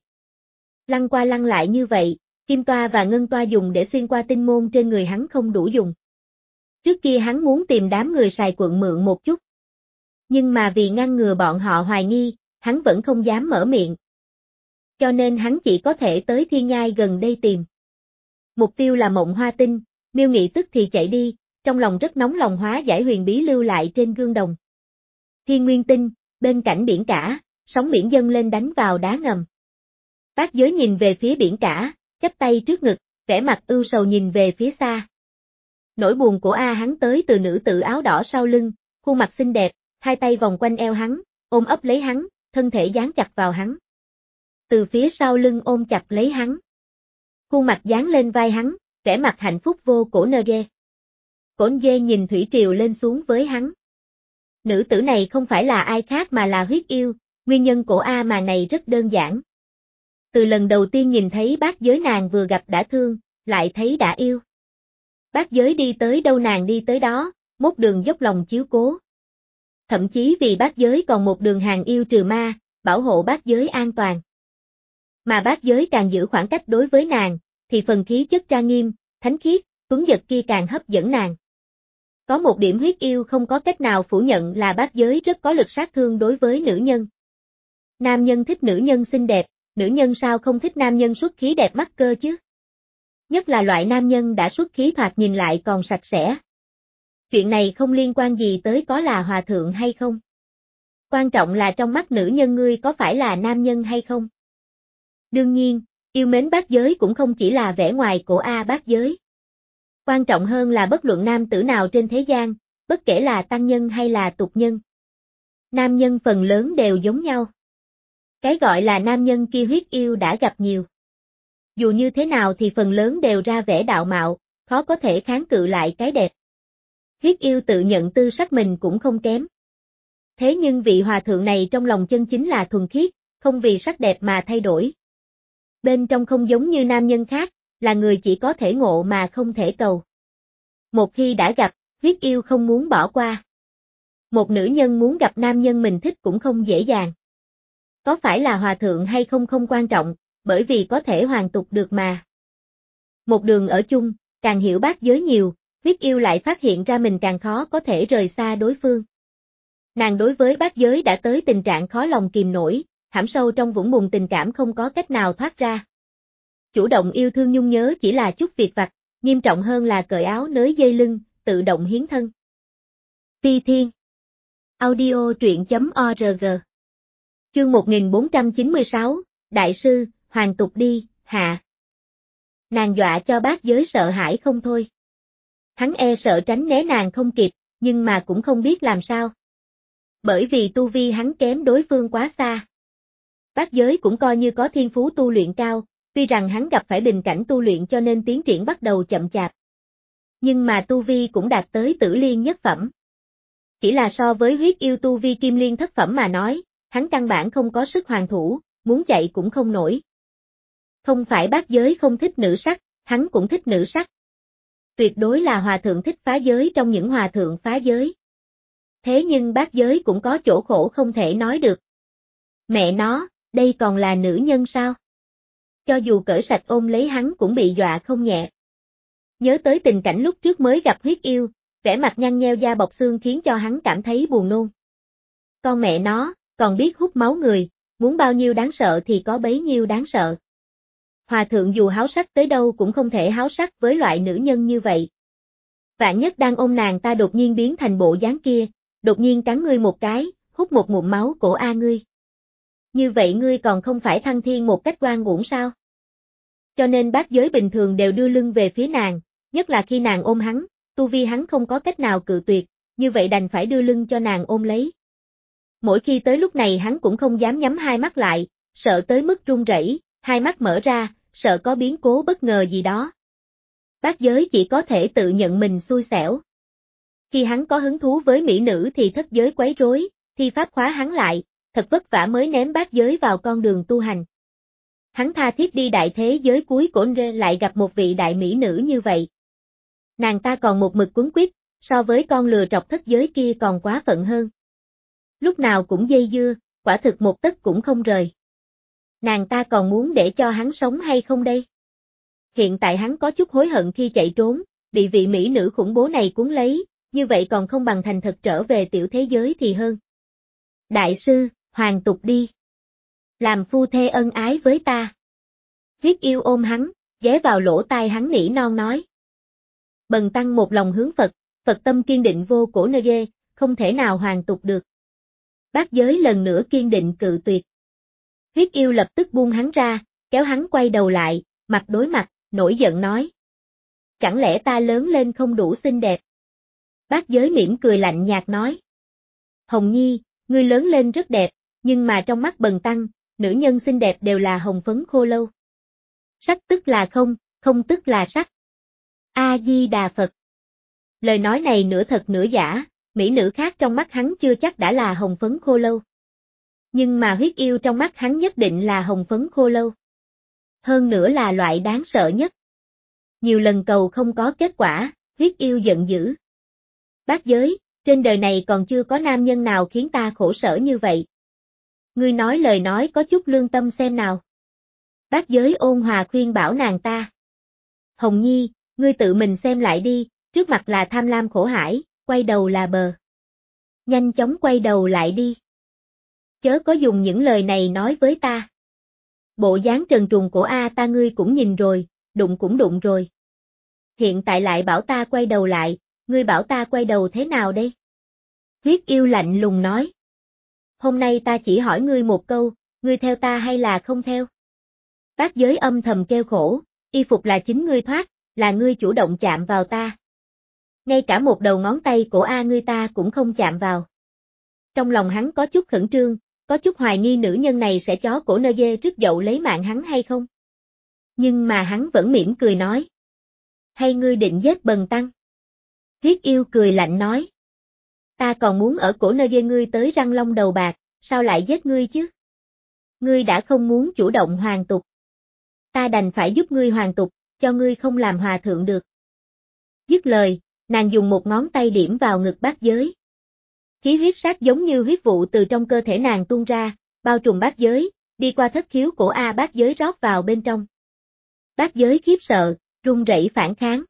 Lăn qua lăn lại như vậy, kim toa và ngân toa dùng để xuyên qua tinh môn trên người hắn không đủ dùng. Trước kia hắn muốn tìm đám người Sài Quận mượn một chút. Nhưng mà vì ngăn ngừa bọn họ hoài nghi, hắn vẫn không dám mở miệng. Cho nên hắn chỉ có thể tới thiên nhai gần đây tìm. Mục tiêu là Mộng Hoa Tinh, Miêu Nghị tức thì chạy đi, trong lòng rất nóng lòng hóa giải huyền bí lưu lại trên gương đồng. Thiên Nguyên Tinh, bên cạnh biển cả, sóng biển dâng lên đánh vào đá ngầm. Bác Giới nhìn về phía biển cả, chắp tay trước ngực, vẻ mặt ưu sầu nhìn về phía xa. Nỗi buồn của A hắn tới từ nữ tử áo đỏ sau lưng, khuôn mặt xinh đẹp, hai tay vòng quanh eo hắn, ôm ấp lấy hắn, thân thể dán chặt vào hắn. Từ phía sau lưng ôm chặt lấy hắn. Khuôn mặt dán lên vai hắn, vẻ mặt hạnh phúc vô cổ nơ ghê. Cổ dê nhìn thủy triều lên xuống với hắn. Nữ tử này không phải là ai khác mà là huyết yêu, nguyên nhân của A mà này rất đơn giản. Từ lần đầu tiên nhìn thấy Bác Giới nàng vừa gặp đã thương, lại thấy đã yêu. Bác Giới đi tới đâu nàng đi tới đó, một đường dốc lòng chiếu cố. Thậm chí vì Bác Giới còn một đường hàng yêu trừ ma, bảo hộ Bác Giới an toàn. Mà Bác Giới càng giữ khoảng cách đối với nàng, thì phần khí chất trang nghiêm, thánh khiết, tuấn giật kia càng hấp dẫn nàng. Có một điểm huyết yêu không có cách nào phủ nhận là bát giới rất có lực sát thương đối với nữ nhân. Nam nhân thích nữ nhân xinh đẹp, nữ nhân sao không thích nam nhân xuất khí đẹp mắt cơ chứ? Nhất là loại nam nhân đã xuất khí thoạt nhìn lại còn sạch sẽ. Chuyện này không liên quan gì tới có là hòa thượng hay không. Quan trọng là trong mắt nữ nhân ngươi có phải là nam nhân hay không. Đương nhiên, yêu mến bát giới cũng không chỉ là vẻ ngoài của A bát giới. Quan trọng hơn là bất luận nam tử nào trên thế gian, bất kể là tăng nhân hay là tục nhân. Nam nhân phần lớn đều giống nhau. Cái gọi là nam nhân kia huyết yêu đã gặp nhiều. Dù như thế nào thì phần lớn đều ra vẻ đạo mạo, khó có thể kháng cự lại cái đẹp. Huyết yêu tự nhận tư sắc mình cũng không kém. Thế nhưng vị hòa thượng này trong lòng chân chính là thuần khiết, không vì sắc đẹp mà thay đổi. Bên trong không giống như nam nhân khác, là người chỉ có thể ngộ mà không thể cầu. Một khi đã gặp, huyết yêu không muốn bỏ qua. Một nữ nhân muốn gặp nam nhân mình thích cũng không dễ dàng. Có phải là hòa thượng hay không không quan trọng, bởi vì có thể hoàn tục được mà. Một đường ở chung, càng hiểu bát giới nhiều, huyết yêu lại phát hiện ra mình càng khó có thể rời xa đối phương. Nàng đối với bát giới đã tới tình trạng khó lòng kìm nổi, hãm sâu trong vũng bùn tình cảm không có cách nào thoát ra. Chủ động yêu thương nhung nhớ chỉ là chút việc vặt, nghiêm trọng hơn là cởi áo nới dây lưng, tự động hiến thân. Ti Thiên Audio truyện.org Chương một nghìn bốn trăm chín mươi sáu, Đại sư, hoàn tục đi, hạ. Nàng dọa cho bát giới sợ hãi không thôi. Hắn e sợ tránh né nàng không kịp, nhưng mà cũng không biết làm sao. Bởi vì tu vi hắn kém đối phương quá xa. Bát giới cũng coi như có thiên phú tu luyện cao, tuy rằng hắn gặp phải bình cảnh tu luyện cho nên tiến triển bắt đầu chậm chạp. Nhưng mà tu vi cũng đạt tới tử liên nhất phẩm. Chỉ là so với huyết yêu tu vi kim liên thất phẩm mà nói, hắn căn bản không có sức hoàn thủ, muốn chạy cũng không nổi. Không phải bát giới không thích nữ sắc, hắn cũng thích nữ sắc. Tuyệt đối là hòa thượng thích phá giới trong những hòa thượng phá giới. Thế nhưng bát giới cũng có chỗ khổ không thể nói được. Mẹ nó, đây còn là nữ nhân sao? Cho dù cởi sạch ôm lấy hắn cũng bị dọa không nhẹ. Nhớ tới tình cảnh lúc trước mới gặp huyết yêu, vẻ mặt nhăn nheo da bọc xương khiến cho hắn cảm thấy buồn nôn. Con mẹ nó, còn biết hút máu người, muốn bao nhiêu đáng sợ thì có bấy nhiêu đáng sợ. Hòa thượng dù háo sắc tới đâu cũng không thể háo sắc với loại nữ nhân như vậy. Vạn nhất đang ôm nàng ta đột nhiên biến thành bộ dáng kia, đột nhiên cắn ngươi một cái, hút một ngụm máu cổ a ngươi. Như vậy ngươi còn không phải thăng thiên một cách oan uổng sao? Cho nên bát giới bình thường đều đưa lưng về phía nàng, nhất là khi nàng ôm hắn, tu vi hắn không có cách nào cự tuyệt, như vậy đành phải đưa lưng cho nàng ôm lấy. Mỗi khi tới lúc này hắn cũng không dám nhắm hai mắt lại, sợ tới mức run rẩy, hai mắt mở ra, sợ có biến cố bất ngờ gì đó. Bát giới chỉ có thể tự nhận mình xui xẻo. Khi hắn có hứng thú với mỹ nữ thì thất giới quấy rối, thi pháp khóa hắn lại, thật vất vả mới ném bát giới vào con đường tu hành. Hắn tha thiết đi đại thế giới cuối của Nre lại gặp một vị đại mỹ nữ như vậy. Nàng ta còn một mực quấn quýt, so với con lừa trọc thất giới kia còn quá phận hơn. Lúc nào cũng dây dưa, quả thực một tấc cũng không rời. Nàng ta còn muốn để cho hắn sống hay không đây? Hiện tại hắn có chút hối hận khi chạy trốn, bị vị mỹ nữ khủng bố này cuốn lấy, như vậy còn không bằng thành thật trở về tiểu thế giới thì hơn. Đại sư, hoàn tục đi. Làm phu thê ân ái với ta. Huyết yêu ôm hắn, ghé vào lỗ tai hắn nỉ non nói. Bần tăng một lòng hướng Phật, Phật tâm kiên định vô cổ nơ ghê, không thể nào hoàn tục được. Bát giới lần nữa kiên định cự tuyệt. Huyết yêu lập tức buông hắn ra, kéo hắn quay đầu lại, mặt đối mặt, nổi giận nói. Chẳng lẽ ta lớn lên không đủ xinh đẹp? Bát giới mỉm cười lạnh nhạt nói. Hồng Nhi, ngươi lớn lên rất đẹp, nhưng mà trong mắt bần tăng, nữ nhân xinh đẹp đều là hồng phấn khô lâu. Sắc tức là không, không tức là sắc. A-di-đà Phật. Lời nói này nửa thật nửa giả, mỹ nữ khác trong mắt hắn chưa chắc đã là hồng phấn khô lâu. Nhưng mà huyết yêu trong mắt hắn nhất định là hồng phấn khô lâu. Hơn nữa là loại đáng sợ nhất. Nhiều lần cầu không có kết quả, huyết yêu giận dữ. Bát giới, trên đời này còn chưa có nam nhân nào khiến ta khổ sở như vậy. Ngươi nói lời nói có chút lương tâm xem nào. Bát giới ôn hòa khuyên bảo nàng ta. Hồng Nhi, ngươi tự mình xem lại đi, trước mặt là tham lam khổ hải, quay đầu là bờ. Nhanh chóng quay đầu lại đi. Chớ có dùng những lời này nói với ta. Bộ dáng trần truồng của A ta ngươi cũng nhìn rồi, đụng cũng đụng rồi. Hiện tại lại bảo ta quay đầu lại, ngươi bảo ta quay đầu thế nào đây? Huyết yêu lạnh lùng nói. Hôm nay ta chỉ hỏi ngươi một câu, ngươi theo ta hay là không theo? Bác giới âm thầm kêu khổ, y phục là chính ngươi thoát, là ngươi chủ động chạm vào ta. Ngay cả một đầu ngón tay của A ngươi ta cũng không chạm vào. Trong lòng hắn có chút khẩn trương, có chút hoài nghi nữ nhân này sẽ chó cổ nơ dê rứt dậu lấy mạng hắn hay không. Nhưng mà hắn vẫn mỉm cười nói. Hay ngươi định giết Bần Tăng? Huyết yêu cười lạnh nói. Ta còn muốn ở cổ nơ dê ngươi tới răng long đầu bạc, sao lại giết ngươi chứ? Ngươi đã không muốn chủ động hoàn tục. Ta đành phải giúp ngươi hoàn tục, cho ngươi không làm hòa thượng được. Dứt lời, nàng dùng một ngón tay điểm vào ngực bát giới. Khí huyết sát giống như huyết vụ từ trong cơ thể nàng tuôn ra, bao trùm bát giới, đi qua thất khiếu cổ A bát giới rót vào bên trong. Bát giới khiếp sợ, run rẩy phản kháng.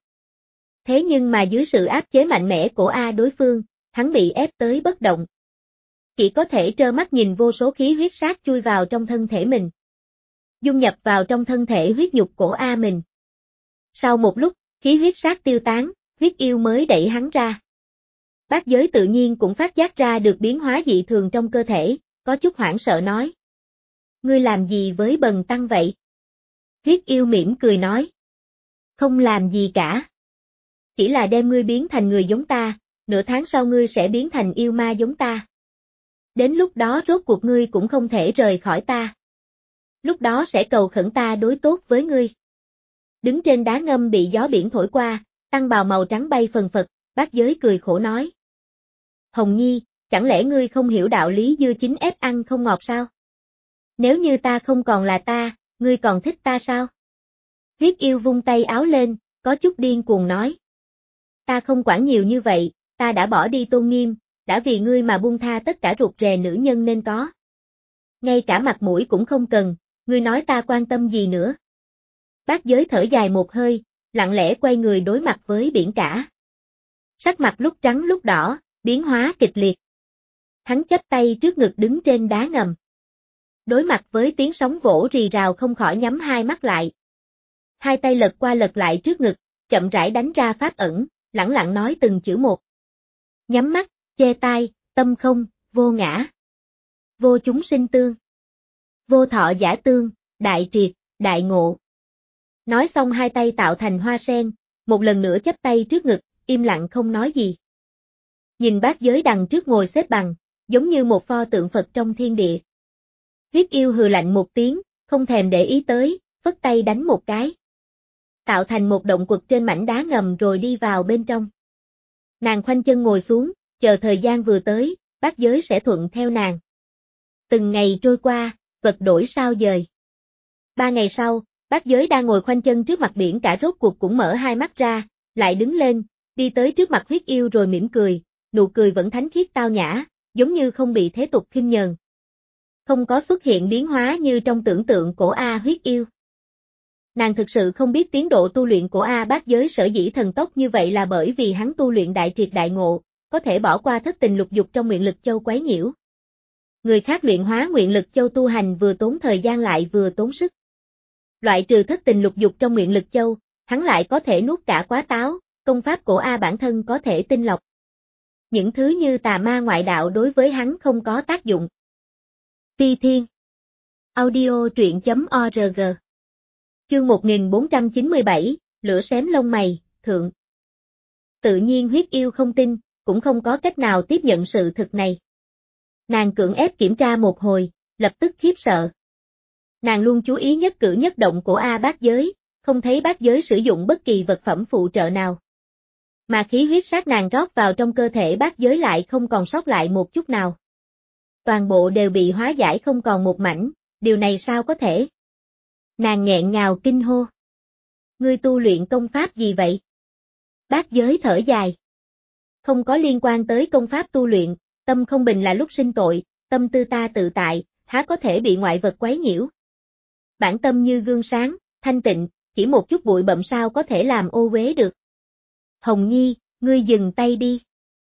Thế nhưng mà dưới sự áp chế mạnh mẽ của A đối phương, hắn bị ép tới bất động. Chỉ có thể trơ mắt nhìn vô số khí huyết sát chui vào trong thân thể mình. Dung nhập vào trong thân thể huyết nhục của A mình. Sau một lúc, khí huyết sát tiêu tán, huyết yêu mới đẩy hắn ra. Bát giới tự nhiên cũng phát giác ra được biến hóa dị thường trong cơ thể, có chút hoảng sợ nói. Ngươi làm gì với Bần Tăng vậy? Huyết yêu mỉm cười nói. Không làm gì cả. Chỉ là đem ngươi biến thành người giống ta, nửa tháng sau ngươi sẽ biến thành yêu ma giống ta. Đến lúc đó rốt cuộc ngươi cũng không thể rời khỏi ta. Lúc đó sẽ cầu khẩn ta đối tốt với ngươi. Đứng trên đá ngâm bị gió biển thổi qua, tăng bào màu trắng bay phần phật, bát giới cười khổ nói. Hồng Nhi, chẳng lẽ ngươi không hiểu đạo lý dưa chín ép ăn không ngọt sao? Nếu như ta không còn là ta, ngươi còn thích ta sao? Huyết yêu vung tay áo lên, có chút điên cuồng nói. Ta không quản nhiều như vậy, ta đã bỏ đi tôn nghiêm, đã vì ngươi mà buông tha tất cả ruột rè nữ nhân nên có. Ngay cả mặt mũi cũng không cần, ngươi nói ta quan tâm gì nữa. Bát giới thở dài một hơi, lặng lẽ quay người đối mặt với biển cả. Sắc mặt lúc trắng lúc đỏ, biến hóa kịch liệt. Hắn chắp tay trước ngực đứng trên đá ngầm. Đối mặt với tiếng sóng vỗ rì rào không khỏi nhắm hai mắt lại. Hai tay lật qua lật lại trước ngực, chậm rãi đánh ra pháp ẩn, lẳng lặng nói từng chữ một. Nhắm mắt, che tai, tâm không, vô ngã. Vô chúng sinh tương. Vô thọ giả tương, đại triệt, đại ngộ. Nói xong hai tay tạo thành hoa sen, một lần nữa chắp tay trước ngực, im lặng không nói gì. Nhìn bát giới đằng trước ngồi xếp bằng, giống như một pho tượng Phật trong thiên địa. Huyết yêu hừ lạnh một tiếng, không thèm để ý tới, phất tay đánh một cái. Tạo thành một động quật trên mảnh đá ngầm rồi đi vào bên trong. Nàng khoanh chân ngồi xuống, chờ thời gian vừa tới, bát giới sẽ thuận theo nàng. Từng ngày trôi qua, vật đổi sao dời. Ba ngày sau, bát giới đang ngồi khoanh chân trước mặt biển cả rốt cuộc cũng mở hai mắt ra, lại đứng lên, đi tới trước mặt huyết yêu rồi mỉm cười, nụ cười vẫn thánh khiết tao nhã, giống như không bị thế tục khinh nhờn. Không có xuất hiện biến hóa như trong tưởng tượng của A huyết yêu. Nàng thực sự không biết tiến độ tu luyện của A bát giới sở dĩ thần tốc như vậy là bởi vì hắn tu luyện đại triệt đại ngộ, có thể bỏ qua thất tình lục dục trong nguyện lực châu quấy nhiễu. Người khác luyện hóa nguyện lực châu tu hành vừa tốn thời gian lại vừa tốn sức. Loại trừ thất tình lục dục trong nguyện lực châu, hắn lại có thể nuốt cả quá táo, công pháp của A bản thân có thể tinh lọc. Những thứ như tà ma ngoại đạo đối với hắn không có tác dụng. Phi Thiên Audio truyện chấm org Chương một nghìn bốn trăm chín mươi bảy, lửa xém lông mày, thượng. Tự nhiên huyết yêu không tin, cũng không có cách nào tiếp nhận sự thực này. Nàng cưỡng ép kiểm tra một hồi, lập tức khiếp sợ. Nàng luôn chú ý nhất cử nhất động của A bát giới, không thấy bát giới sử dụng bất kỳ vật phẩm phụ trợ nào. Mà khí huyết sát nàng rót vào trong cơ thể bát giới lại không còn sót lại một chút nào. Toàn bộ đều bị hóa giải không còn một mảnh, điều này sao có thể? Nàng nghẹn ngào kinh hô. Ngươi tu luyện công pháp gì vậy? Bát giới thở dài. Không có liên quan tới công pháp tu luyện, tâm không bình là lúc sinh tội, tâm tư ta tự tại, há có thể bị ngoại vật quấy nhiễu. Bản tâm như gương sáng, thanh tịnh, chỉ một chút bụi bặm sao có thể làm ô uế được. Hồng Nhi, ngươi dừng tay đi.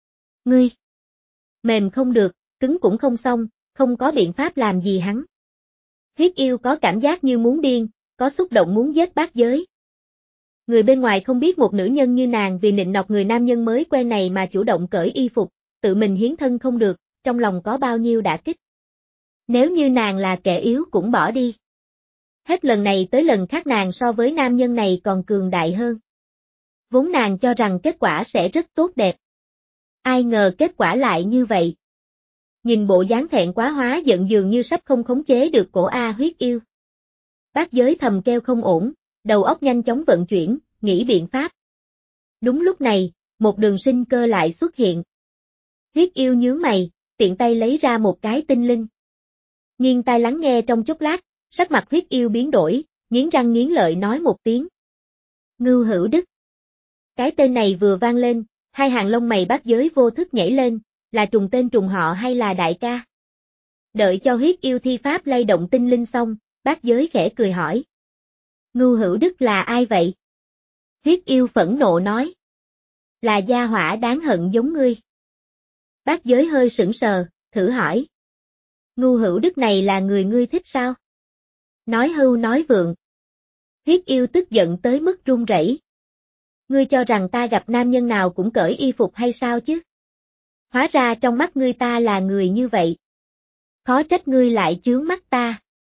Ngươi! Mềm không được, cứng cũng không xong, không có biện pháp làm gì hắn. Huyết yêu có cảm giác như muốn điên, có xúc động muốn giết bát giới. Người bên ngoài không biết một nữ nhân như nàng vì nịnh nọt người nam nhân mới quen này mà chủ động cởi y phục, tự mình hiến thân không được, trong lòng có bao nhiêu đả kích. Nếu như nàng là kẻ yếu cũng bỏ đi. Hết lần này tới lần khác nàng so với nam nhân này còn cường đại hơn. Vốn nàng cho rằng kết quả sẽ rất tốt đẹp. Ai ngờ kết quả lại như vậy. Nhìn bộ dáng thẹn quá hóa giận dường như sắp không khống chế được cổ A huyết yêu. Bát giới thầm kêu không ổn, đầu óc nhanh chóng vận chuyển, nghĩ biện pháp. Đúng lúc này, một đường sinh cơ lại xuất hiện. Huyết yêu nhướng mày, tiện tay lấy ra một cái tinh linh. Nghiêng tai lắng nghe trong chốc lát, sắc mặt huyết yêu biến đổi, nghiến răng nghiến lợi nói một tiếng. Ngưu Hữu Đức. Cái tên này vừa vang lên, hai hàng lông mày bát giới vô thức nhảy lên, là trùng tên trùng họ hay là đại ca? Đợi cho huyết yêu thi pháp lay động tinh linh xong, bát giới khẽ cười hỏi. Ngưu Hữu Đức là ai vậy? Huyết yêu phẫn nộ nói. Là gia hỏa đáng hận giống ngươi. Bát giới hơi sững sờ, thử hỏi. Ngưu Hữu Đức này là người ngươi thích sao? Nói hưu nói vượng. Huyết yêu tức giận tới mức run rẩy. Ngươi cho rằng ta gặp nam nhân nào cũng cởi y phục hay sao chứ? Hóa ra trong mắt ngươi ta là người như vậy. Khó trách ngươi lại chướng mắt ta.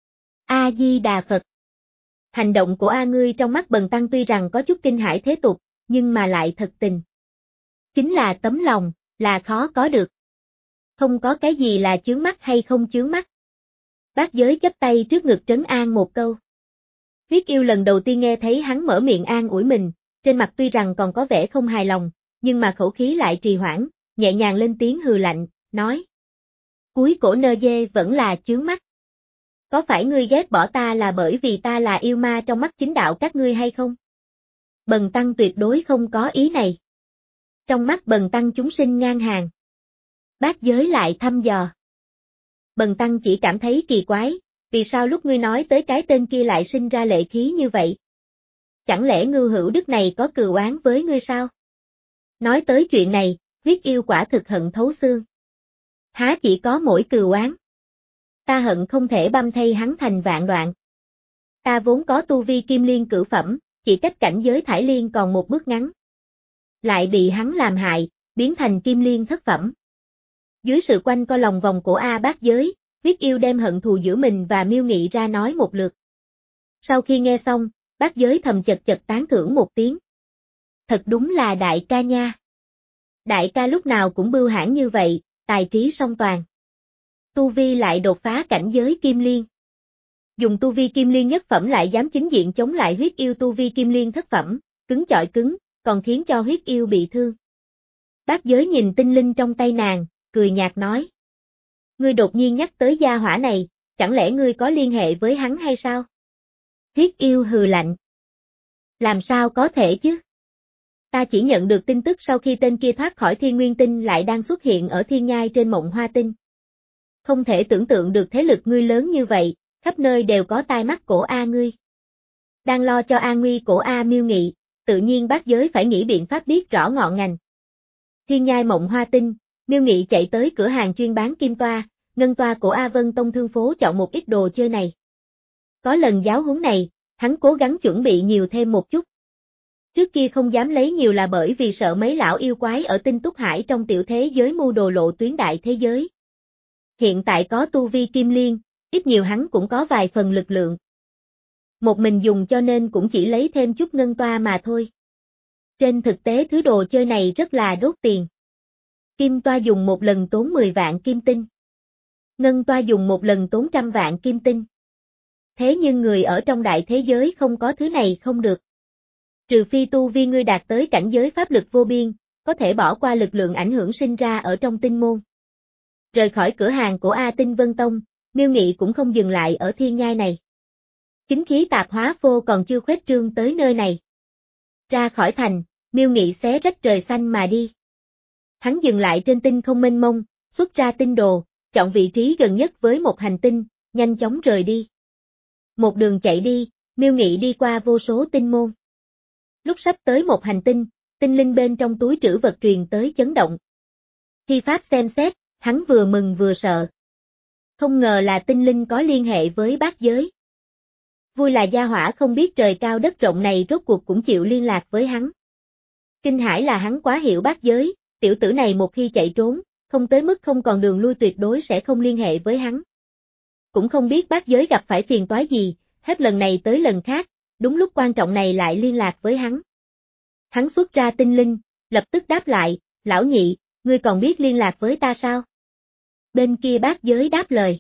A-di-đà Phật. Hành động của A ngươi trong mắt Bần Tăng tuy rằng có chút kinh hãi thế tục, nhưng mà lại thật tình. Chính là tấm lòng, là khó có được. Không có cái gì là chướng mắt hay không chướng mắt. Bát giới chắp tay trước ngực trấn an một câu. Huyết yêu lần đầu tiên nghe thấy hắn mở miệng an ủi mình, trên mặt tuy rằng còn có vẻ không hài lòng, nhưng mà khẩu khí lại trì hoãn, nhẹ nhàng lên tiếng hừ lạnh, nói. Cuối cổ nơ dê vẫn là chướng mắt. Có phải ngươi ghét bỏ ta là bởi vì ta là yêu ma trong mắt chính đạo các ngươi hay không? Bần Tăng tuyệt đối không có ý này. Trong mắt Bần Tăng chúng sinh ngang hàng. Bát giới lại thăm dò. Bần Tăng chỉ cảm thấy kỳ quái, vì sao lúc ngươi nói tới cái tên kia lại sinh ra lệ khí như vậy? Chẳng lẽ Ngưu Hữu Đức này có cừu oán với ngươi sao? Nói tới chuyện này, huyết yêu quả thực hận thấu xương. Há chỉ có mỗi cừu oán. Ta hận không thể băm thay hắn thành vạn đoạn. Ta vốn có tu vi kim liên cửu phẩm, chỉ cách cảnh giới thải liên còn một bước ngắn. Lại bị hắn làm hại, biến thành kim liên thất phẩm. Dưới sự quanh co lòng vòng của A bát giới, huyết yêu đem hận thù giữa mình và Miêu Nghị ra nói một lượt. Sau khi nghe xong, bát giới thầm chật chật tán thưởng một tiếng. Thật đúng là đại ca nha. Đại ca lúc nào cũng bưu hãn như vậy, tài trí song toàn. Tu vi lại đột phá cảnh giới kim liên. Dùng tu vi kim liên nhất phẩm lại dám chính diện chống lại huyết yêu tu vi kim liên thất phẩm, cứng chọi cứng, còn khiến cho huyết yêu bị thương. Bát giới nhìn tinh linh trong tay nàng, cười nhạt nói. Ngươi đột nhiên nhắc tới gia hỏa này, chẳng lẽ ngươi có liên hệ với hắn hay sao? Huyết yêu hừ lạnh. Làm sao có thể chứ? Ta chỉ nhận được tin tức sau khi tên kia thoát khỏi Thiên Nguyên Tinh lại đang xuất hiện ở thiên nhai trên Mộng Hoa Tinh. Không thể tưởng tượng được thế lực ngươi lớn như vậy, khắp nơi đều có tai mắt cổ A ngươi. Đang lo cho an nguy cổ A Miêu Nghị, tự nhiên bát giới phải nghĩ biện pháp biết rõ ngọn ngành. Thiên nhai Mộng Hoa Tinh, Miêu Nghị chạy tới cửa hàng chuyên bán kim toa, ngân toa của A Vân Tông thương phố chọn một ít đồ chơi này. Có lần giáo huấn này, hắn cố gắng chuẩn bị nhiều thêm một chút. Trước kia không dám lấy nhiều là bởi vì sợ mấy lão yêu quái ở Tinh Túc Hải trong tiểu thế giới mưu đồ lộ tuyến đại thế giới. Hiện tại có tu vi kim liên, ít nhiều hắn cũng có vài phần lực lượng. Một mình dùng cho nên cũng chỉ lấy thêm chút ngân toa mà thôi. Trên thực tế thứ đồ chơi này rất là đốt tiền. Kim toa dùng một lần tốn mười vạn kim tinh. Ngân toa dùng một lần tốn trăm vạn kim tinh. Thế nhưng người ở trong đại thế giới không có thứ này không được. Trừ phi tu vi ngươi đạt tới cảnh giới pháp lực vô biên, có thể bỏ qua lực lượng ảnh hưởng sinh ra ở trong tinh môn. Rời khỏi cửa hàng của A Tinh Vân Tông, Miêu Nghị cũng không dừng lại ở thiên nhai này. Chính khí tạp hóa phô còn chưa khuếch trương tới nơi này. Ra khỏi thành, Miêu Nghị xé rách trời xanh mà đi. Hắn dừng lại trên tinh không mênh mông, xuất ra tinh đồ, chọn vị trí gần nhất với một hành tinh, nhanh chóng rời đi. Một đường chạy đi, Miêu Nghị đi qua vô số tinh môn. Lúc sắp tới một hành tinh, tinh linh bên trong túi trữ vật truyền tới chấn động. Thi pháp xem xét, hắn vừa mừng vừa sợ. Không ngờ là tinh linh có liên hệ với bát giới. Vui là gia hỏa không biết trời cao đất rộng này rốt cuộc cũng chịu liên lạc với hắn. Kinh hãi là hắn quá hiểu bát giới, tiểu tử này một khi chạy trốn, không tới mức không còn đường lui tuyệt đối sẽ không liên hệ với hắn. Cũng không biết bát giới gặp phải phiền toái gì, hết lần này tới lần khác, đúng lúc quan trọng này lại liên lạc với hắn. Hắn xuất ra tinh linh, lập tức đáp lại, lão nhị, ngươi còn biết liên lạc với ta sao? Bên kia bát giới đáp lời.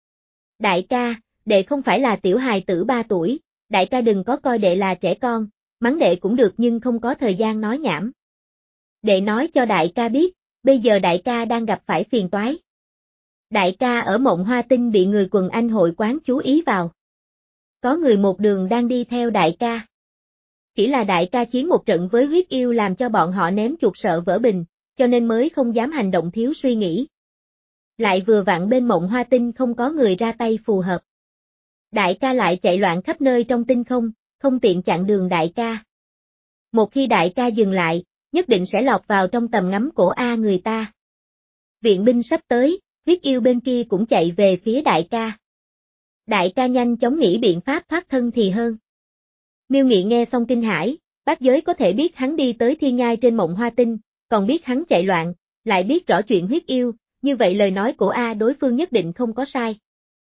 Đại ca, đệ không phải là tiểu hài tử ba tuổi, đại ca đừng có coi đệ là trẻ con, mắng đệ cũng được nhưng không có thời gian nói nhảm. Đệ nói cho đại ca biết, bây giờ đại ca đang gặp phải phiền toái. Đại ca ở Mộng Hoa Tinh bị người quần anh hội quán chú ý vào. Có người một đường đang đi theo đại ca. Chỉ là đại ca chiến một trận với huyết yêu làm cho bọn họ ném chuột sợ vỡ bình, cho nên mới không dám hành động thiếu suy nghĩ. Lại vừa vặn bên Mộng Hoa Tinh không có người ra tay phù hợp. Đại ca lại chạy loạn khắp nơi trong tinh không, không tiện chặn đường đại ca. Một khi đại ca dừng lại, nhất định sẽ lọt vào trong tầm ngắm của A người ta. Viện binh sắp tới, huyết yêu bên kia cũng chạy về phía đại ca. Đại ca nhanh chóng nghĩ biện pháp thoát thân thì hơn. Miêu Nghị nghe xong kinh hãi, bát giới có thể biết hắn đi tới thiên nhai trên Mộng Hoa Tinh, còn biết hắn chạy loạn, lại biết rõ chuyện huyết yêu, như vậy lời nói của A đối phương nhất định không có sai.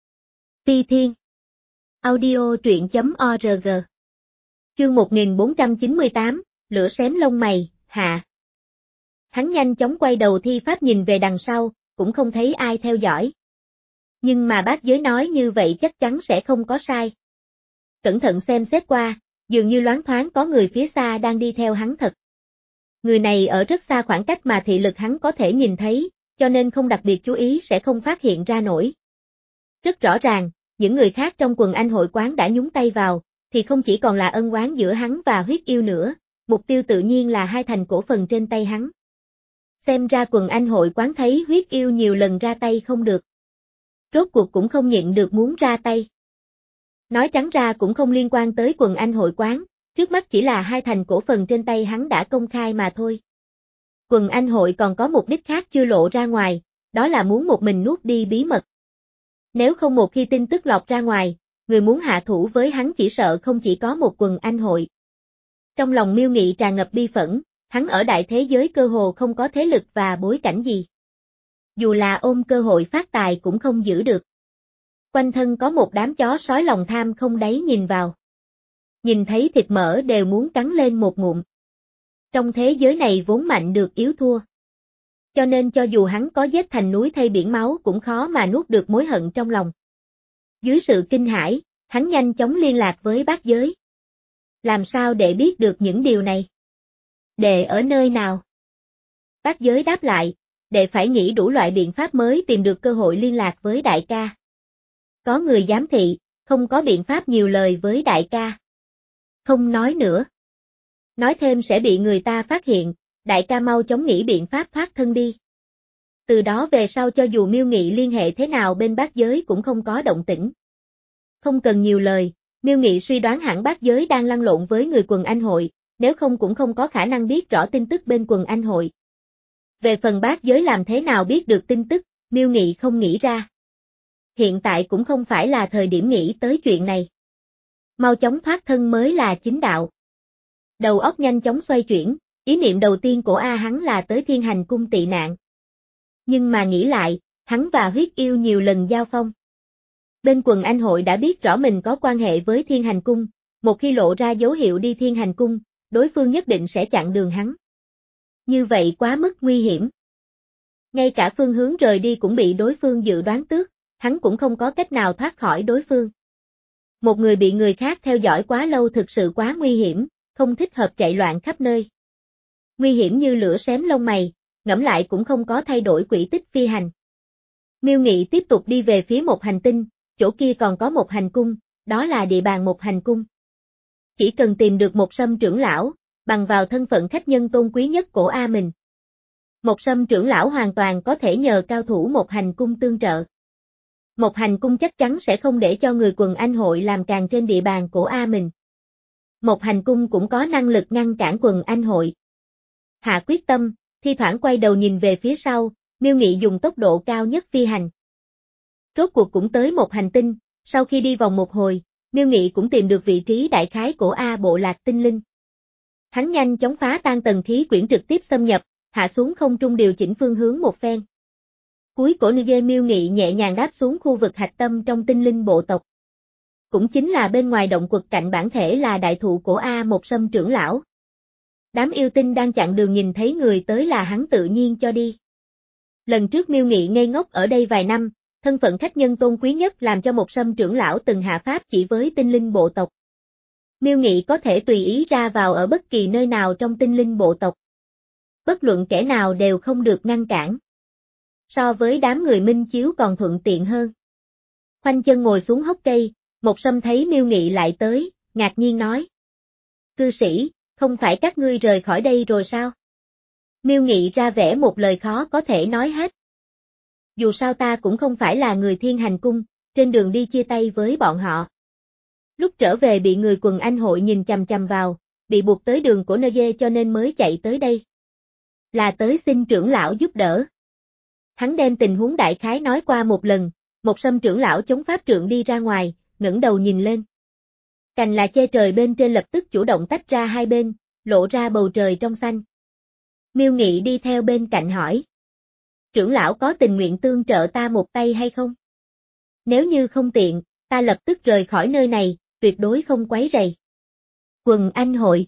Phi Thiên Audio truyện chấm org Chương một nghìn bốn trăm chín mươi tám, lửa xém lông mày, hạ. Hắn nhanh chóng quay đầu thi pháp nhìn về đằng sau, cũng không thấy ai theo dõi. Nhưng mà bát giới nói như vậy chắc chắn sẽ không có sai. Cẩn thận xem xét qua, dường như loáng thoáng có người phía xa đang đi theo hắn thật. Người này ở rất xa khoảng cách mà thị lực hắn có thể nhìn thấy, cho nên không đặc biệt chú ý sẽ không phát hiện ra nổi. Rất rõ ràng, những người khác trong quần anh hội quán đã nhúng tay vào, thì không chỉ còn là ân oán giữa hắn và huyết yêu nữa, mục tiêu tự nhiên là hai thành cổ phần trên tay hắn. Xem ra quần anh hội quán thấy huyết yêu nhiều lần ra tay không được. Rốt cuộc cũng không nhịn được muốn ra tay. Nói trắng ra cũng không liên quan tới quần anh hội quán, trước mắt chỉ là hai thành cổ phần trên tay hắn đã công khai mà thôi. Quần anh hội còn có mục đích khác chưa lộ ra ngoài, đó là muốn một mình nuốt đi bí mật. Nếu không một khi tin tức lọt ra ngoài, người muốn hạ thủ với hắn chỉ sợ không chỉ có một quần anh hội. Trong lòng Miêu Nghị tràn ngập bi phẫn, hắn ở đại thế giới cơ hồ không có thế lực và bối cảnh gì. Dù là ôm cơ hội phát tài cũng không giữ được. Quanh thân có một đám chó sói lòng tham không đáy nhìn vào. Nhìn thấy thịt mỡ đều muốn cắn lên một ngụm. Trong thế giới này vốn mạnh được yếu thua. Cho nên cho dù hắn có giết thành núi thay biển máu cũng khó mà nuốt được mối hận trong lòng. Dưới sự kinh hãi, hắn nhanh chóng liên lạc với bát giới. Làm sao để biết được những điều này? Đệ ở nơi nào? Bát giới đáp lại, đệ phải nghĩ đủ loại biện pháp mới tìm được cơ hội liên lạc với đại ca. Có người giám thị, không có biện pháp nhiều lời với đại ca. Không nói nữa. Nói thêm sẽ bị người ta phát hiện, đại ca mau chóng nghĩ biện pháp thoát thân đi. Từ đó về sau cho dù Miêu Nghị liên hệ thế nào bên bát giới cũng không có động tĩnh. Không cần nhiều lời, Miêu Nghị suy đoán hẳn bát giới đang lăn lộn với người quần anh hội, nếu không cũng không có khả năng biết rõ tin tức bên quần anh hội. Về phần bát giới làm thế nào biết được tin tức, Miêu Nghị không nghĩ ra. Hiện tại cũng không phải là thời điểm nghĩ tới chuyện này. Mau chóng thoát thân mới là chính đạo. Đầu óc nhanh chóng xoay chuyển, ý niệm đầu tiên của A hắn là tới Thiên Hành Cung tị nạn. Nhưng mà nghĩ lại, hắn và huyết yêu nhiều lần giao phong. Bên quần anh hội đã biết rõ mình có quan hệ với Thiên Hành Cung, một khi lộ ra dấu hiệu đi Thiên Hành Cung, đối phương nhất định sẽ chặn đường hắn. Như vậy quá mức nguy hiểm. Ngay cả phương hướng rời đi cũng bị đối phương dự đoán tước, hắn cũng không có cách nào thoát khỏi đối phương. Một người bị người khác theo dõi quá lâu thực sự quá nguy hiểm, không thích hợp chạy loạn khắp nơi. Nguy hiểm như lửa xém lông mày, ngẫm lại cũng không có thay đổi quỹ tích phi hành. Miêu Nghị tiếp tục đi về phía một hành tinh, chỗ kia còn có một hành cung, đó là địa bàn một hành cung. Chỉ cần tìm được một Sâm trưởng lão, bằng vào thân phận khách nhân tôn quý nhất của A mình. Một Sâm trưởng lão hoàn toàn có thể nhờ cao thủ một hành cung tương trợ. Một hành cung chắc chắn sẽ không để cho người quần anh hội làm càng trên địa bàn của A mình. Một hành cung cũng có năng lực ngăn cản quần anh hội. Hạ quyết tâm, thi thoảng quay đầu nhìn về phía sau, Miêu Nghị dùng tốc độ cao nhất phi hành. Rốt cuộc cũng tới một hành tinh, sau khi đi vòng một hồi, Miêu Nghị cũng tìm được vị trí đại khái của A bộ lạc tinh linh. Hắn nhanh chóng phá tan tầng khí quyển trực tiếp xâm nhập, hạ xuống không trung điều chỉnh phương hướng một phen. Cuối cổ Nige Miêu Nghị nhẹ nhàng đáp xuống khu vực hạch tâm trong tinh linh bộ tộc. Cũng chính là bên ngoài động quật cạnh bản thể là đại thụ cổ A một Sâm trưởng lão. Đám yêu tinh đang chặn đường nhìn thấy người tới là hắn tự nhiên cho đi. Lần trước Miêu Nghị ngây ngốc ở đây vài năm, thân phận khách nhân tôn quý nhất làm cho một Sâm trưởng lão từng hạ pháp chỉ với tinh linh bộ tộc. Miêu Nghị có thể tùy ý ra vào ở bất kỳ nơi nào trong tinh linh bộ tộc. Bất luận kẻ nào đều không được ngăn cản. So với đám người minh chiếu còn thuận tiện hơn. Khoanh chân ngồi xuống hốc cây, một Sâm thấy Miêu Nghị lại tới, ngạc nhiên nói. Cư sĩ, không phải các ngươi rời khỏi đây rồi sao? Miêu Nghị ra vẻ một lời khó có thể nói hết. Dù sao ta cũng không phải là người Thiên Hành Cung, trên đường đi chia tay với bọn họ. Lúc trở về bị người quần anh hội nhìn chằm chằm vào, bị buộc tới đường của Nê cho nên mới chạy tới đây. Là tới xin trưởng lão giúp đỡ. Hắn đem tình huống đại khái nói qua một lần, một Sâm trưởng lão chống pháp trượng đi ra ngoài, ngẩng đầu nhìn lên. Cành là che trời bên trên lập tức chủ động tách ra hai bên, lộ ra bầu trời trong xanh. Miêu Nghị đi theo bên cạnh hỏi. Trưởng lão có tình nguyện tương trợ ta một tay hay không? Nếu như không tiện, ta lập tức rời khỏi nơi này, tuyệt đối không quấy rầy. Quần anh hội.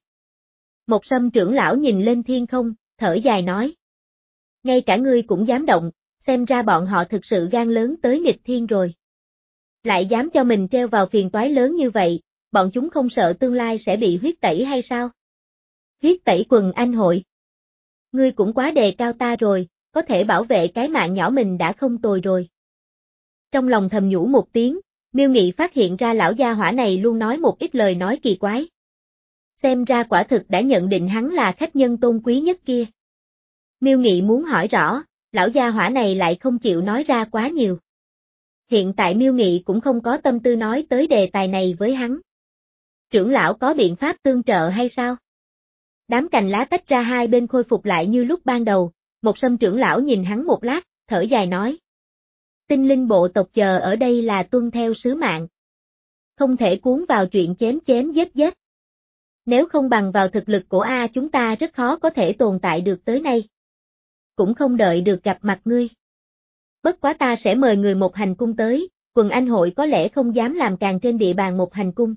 Một Sâm trưởng lão nhìn lên thiên không, thở dài nói. Ngay cả ngươi cũng dám động, xem ra bọn họ thực sự gan lớn tới nghịch thiên rồi. Lại dám cho mình treo vào phiền toái lớn như vậy, bọn chúng không sợ tương lai sẽ bị huyết tẩy hay sao? Huyết tẩy quần anh hội. Ngươi cũng quá đề cao ta rồi, có thể bảo vệ cái mạng nhỏ mình đã không tồi rồi. Trong lòng thầm nhủ một tiếng, Miêu Nghị phát hiện ra lão gia hỏa này luôn nói một ít lời nói kỳ quái. Xem ra quả thực đã nhận định hắn là khách nhân tôn quý nhất kia. Miêu Nghị muốn hỏi rõ, lão gia hỏa này lại không chịu nói ra quá nhiều. Hiện tại Miêu Nghị cũng không có tâm tư nói tới đề tài này với hắn. Trưởng lão có biện pháp tương trợ hay sao? Đám cành lá tách ra hai bên khôi phục lại như lúc ban đầu, một Sâm trưởng lão nhìn hắn một lát, thở dài nói. Tinh linh bộ tộc chờ ở đây là tuân theo sứ mạng. Không thể cuốn vào chuyện chém chém giết giết. Nếu không bằng vào thực lực của A chúng ta rất khó có thể tồn tại được tới nay. Cũng không đợi được gặp mặt ngươi. Bất quá ta sẽ mời người một hành cung tới, quần anh hội có lẽ không dám làm càng trên địa bàn một hành cung.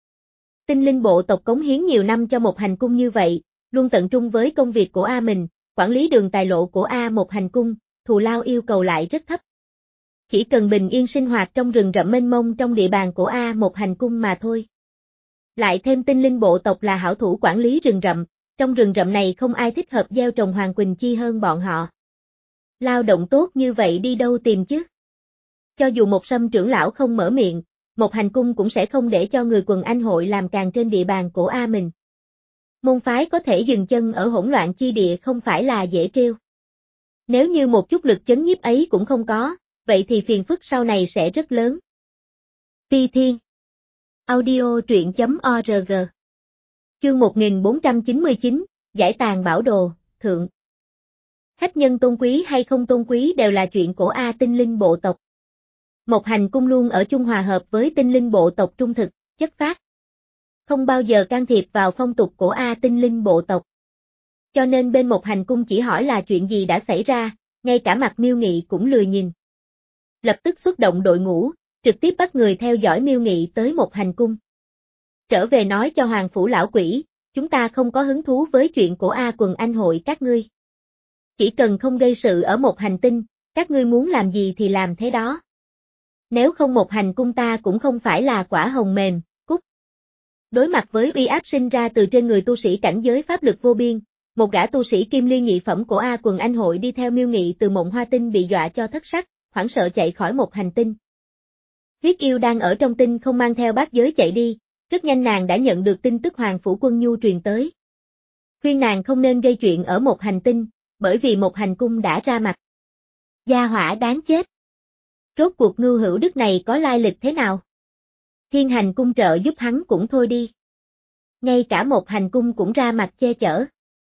Tinh linh bộ tộc cống hiến nhiều năm cho một hành cung như vậy, luôn tận trung với công việc của A mình, quản lý đường tài lộ của A một hành cung, thù lao yêu cầu lại rất thấp. Chỉ cần bình yên sinh hoạt trong rừng rậm mênh mông trong địa bàn của A một hành cung mà thôi. Lại thêm tinh linh bộ tộc là hảo thủ quản lý rừng rậm, trong rừng rậm này không ai thích hợp gieo trồng Hoàng Quỳnh Chi hơn bọn họ. Lao động tốt như vậy đi đâu tìm chứ? Cho dù một Sâm trưởng lão không mở miệng, một hành cung cũng sẽ không để cho người quần anh hội làm càng trên địa bàn của A mình. Môn phái có thể dừng chân ở hỗn loạn chi địa không phải là dễ trêu. Nếu như một chút lực chấn nhiếp ấy cũng không có, vậy thì phiền phức sau này sẽ rất lớn. Phi Thiên Audio truyện chấm org Chương một nghìn bốn trăm chín mươi chín, Giải tàn bảo đồ, thượng. Khách nhân tôn quý hay không tôn quý đều là chuyện của A tinh linh bộ tộc. Một hành cung luôn ở chung hòa hợp với tinh linh bộ tộc trung thực, chất phác. Không bao giờ can thiệp vào phong tục của A tinh linh bộ tộc. Cho nên bên một hành cung chỉ hỏi là chuyện gì đã xảy ra, ngay cả mặt Miêu Nghị cũng lười nhìn. Lập tức xuất động đội ngũ, trực tiếp bắt người theo dõi Miêu Nghị tới một hành cung. Trở về nói cho Hoàng Phủ lão quỷ, chúng ta không có hứng thú với chuyện của A quần anh hội các ngươi. Chỉ cần không gây sự ở một hành tinh, các ngươi muốn làm gì thì làm thế đó. Nếu không một hành cung ta cũng không phải là quả hồng mềm, cút. Đối mặt với uy áp sinh ra từ trên người tu sĩ cảnh giới pháp lực vô biên, một gã tu sĩ kim liên nhị phẩm của A quần anh hội đi theo Miêu Nghị từ Mộng Hoa Tinh bị dọa cho thất sắc, hoảng sợ chạy khỏi một hành tinh. Huyết yêu đang ở trong tinh không mang theo bát giới chạy đi, rất nhanh nàng đã nhận được tin tức Hoàng Phủ Quân Nhu truyền tới. Khuyên nàng không nên gây chuyện ở một hành tinh, bởi vì một hành cung đã ra mặt. Gia hỏa đáng chết. Rốt cuộc Ngưu Hữu Đức này có lai lịch thế nào? Thiên hành cung trợ giúp hắn cũng thôi đi. Ngay cả một hành cung cũng ra mặt che chở.